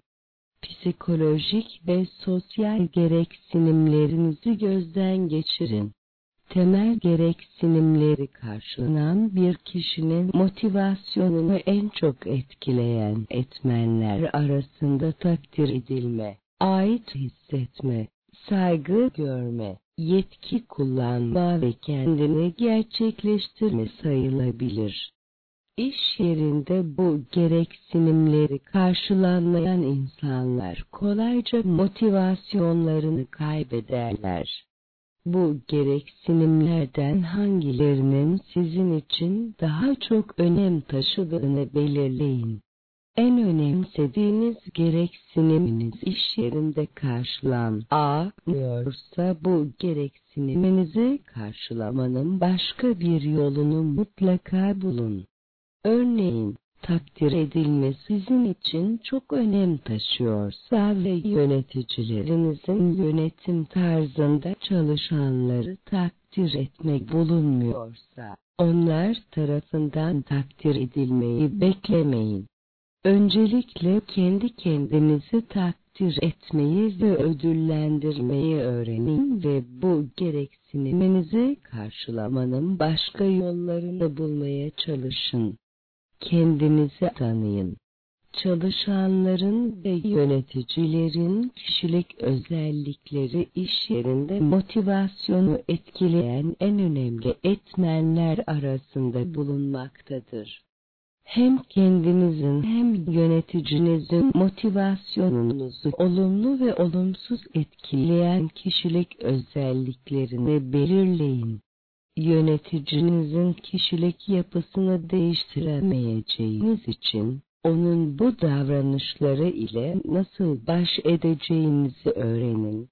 Psikolojik ve sosyal gereksinimlerinizi gözden geçirin. Temel gereksinimleri karşılanan bir kişinin motivasyonunu en çok etkileyen etmenler arasında takdir edilme, ait hissetme, saygı görme, yetki kullanma ve kendini gerçekleştirme sayılabilir. İş yerinde bu gereksinimleri karşılanmayan insanlar kolayca motivasyonlarını kaybederler. Bu gereksinimlerden hangilerinin sizin için daha çok önem taşıdığını belirleyin. En önemsediğiniz gereksiniminiz iş yerinde karşılanamıyorsa bu gereksiniminizi karşılamanın başka bir yolunu mutlaka bulun. Örneğin, takdir edilme sizin için çok önem taşıyorsa ve yöneticilerinizin yönetim tarzında çalışanları takdir etmek bulunmuyorsa, onlar tarafından takdir edilmeyi beklemeyin. Öncelikle kendi kendinizi takdir etmeyi ve ödüllendirmeyi öğrenin ve bu gereksiniminizi karşılamanın başka yollarını bulmaya çalışın. Kendinizi tanıyın. Çalışanların ve yöneticilerin kişilik özellikleri iş yerinde motivasyonu etkileyen en önemli etmenler arasında bulunmaktadır. Hem kendinizin hem yöneticinizin motivasyonunuzu olumlu ve olumsuz etkileyen kişilik özelliklerini belirleyin. Yöneticinizin kişilik yapısını değiştiremeyeceğiniz için, onun bu davranışları ile nasıl baş edeceğinizi öğrenin.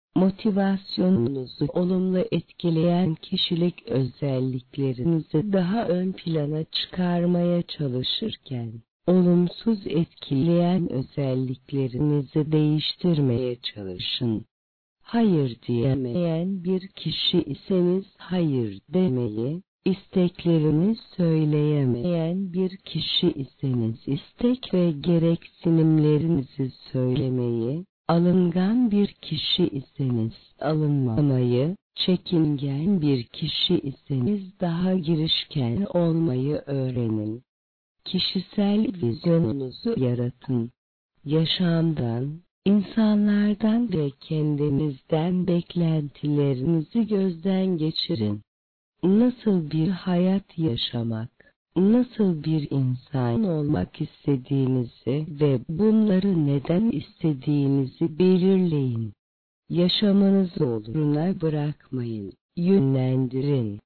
Motivasyonunuzu olumlu etkileyen kişilik özelliklerinizi daha ön plana çıkarmaya çalışırken, olumsuz etkileyen özelliklerinizi değiştirmeye çalışın. Hayır diyemeyen bir kişi iseniz hayır demeyi, isteklerini söyleyemeyen bir kişi iseniz istek ve gereksinimlerinizi söylemeyi, alıngan bir kişi iseniz alınmamayı, çekingen bir kişi iseniz daha girişken olmayı öğrenin. Kişisel vizyonunuzu yaratın. Yaşamdan, İnsanlardan ve kendinizden beklentilerinizi gözden geçirin. Nasıl bir hayat yaşamak, nasıl bir insan olmak istediğinizi ve bunları neden istediğinizi belirleyin. Yaşamınızı oluruna bırakmayın, yönlendirin.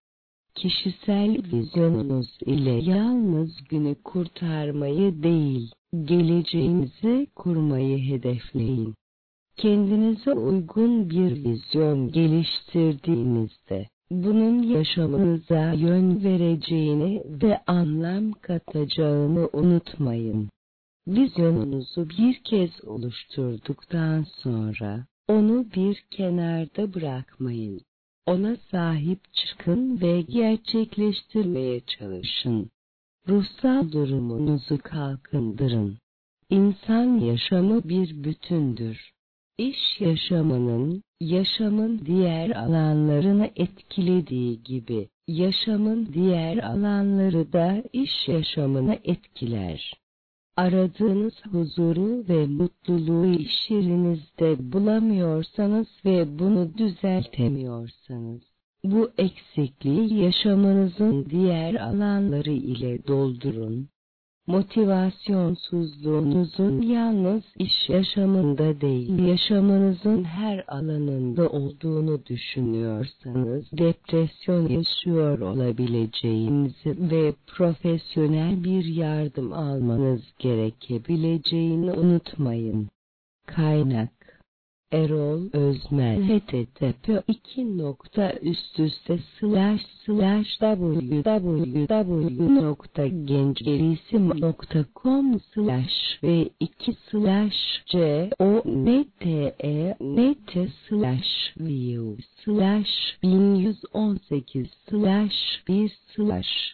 Kişisel vizyonunuz ile yalnız günü kurtarmayı değil, geleceğinizi kurmayı hedefleyin. Kendinize uygun bir vizyon geliştirdiğinizde, bunun yaşamınıza yön vereceğini ve anlam katacağını unutmayın. Vizyonunuzu bir kez oluşturduktan sonra, onu bir kenarda bırakmayın. Ona sahip çıkın ve gerçekleştirmeye çalışın. Ruhsal durumunuzu kalkındırın. İnsan yaşamı bir bütündür. İş yaşamının, yaşamın diğer alanlarını etkilediği gibi, yaşamın diğer alanları da iş yaşamını etkiler. Aradığınız huzuru ve mutluluğu iş yerinizde bulamıyorsanız ve bunu düzeltemiyorsanız, bu eksikliği yaşamınızın diğer alanları ile doldurun. Motivasyonsuzluğunuzun yalnız iş yaşamında değil, yaşamınızın her alanında olduğunu düşünüyorsanız, depresyon yaşıyor olabileceğinizi ve profesyonel bir yardım almanız gerekebileceğini unutmayın. Kaynak: Erol Özmen http://www.gencgerisim.com ve 2/CONNET/view/1118/1/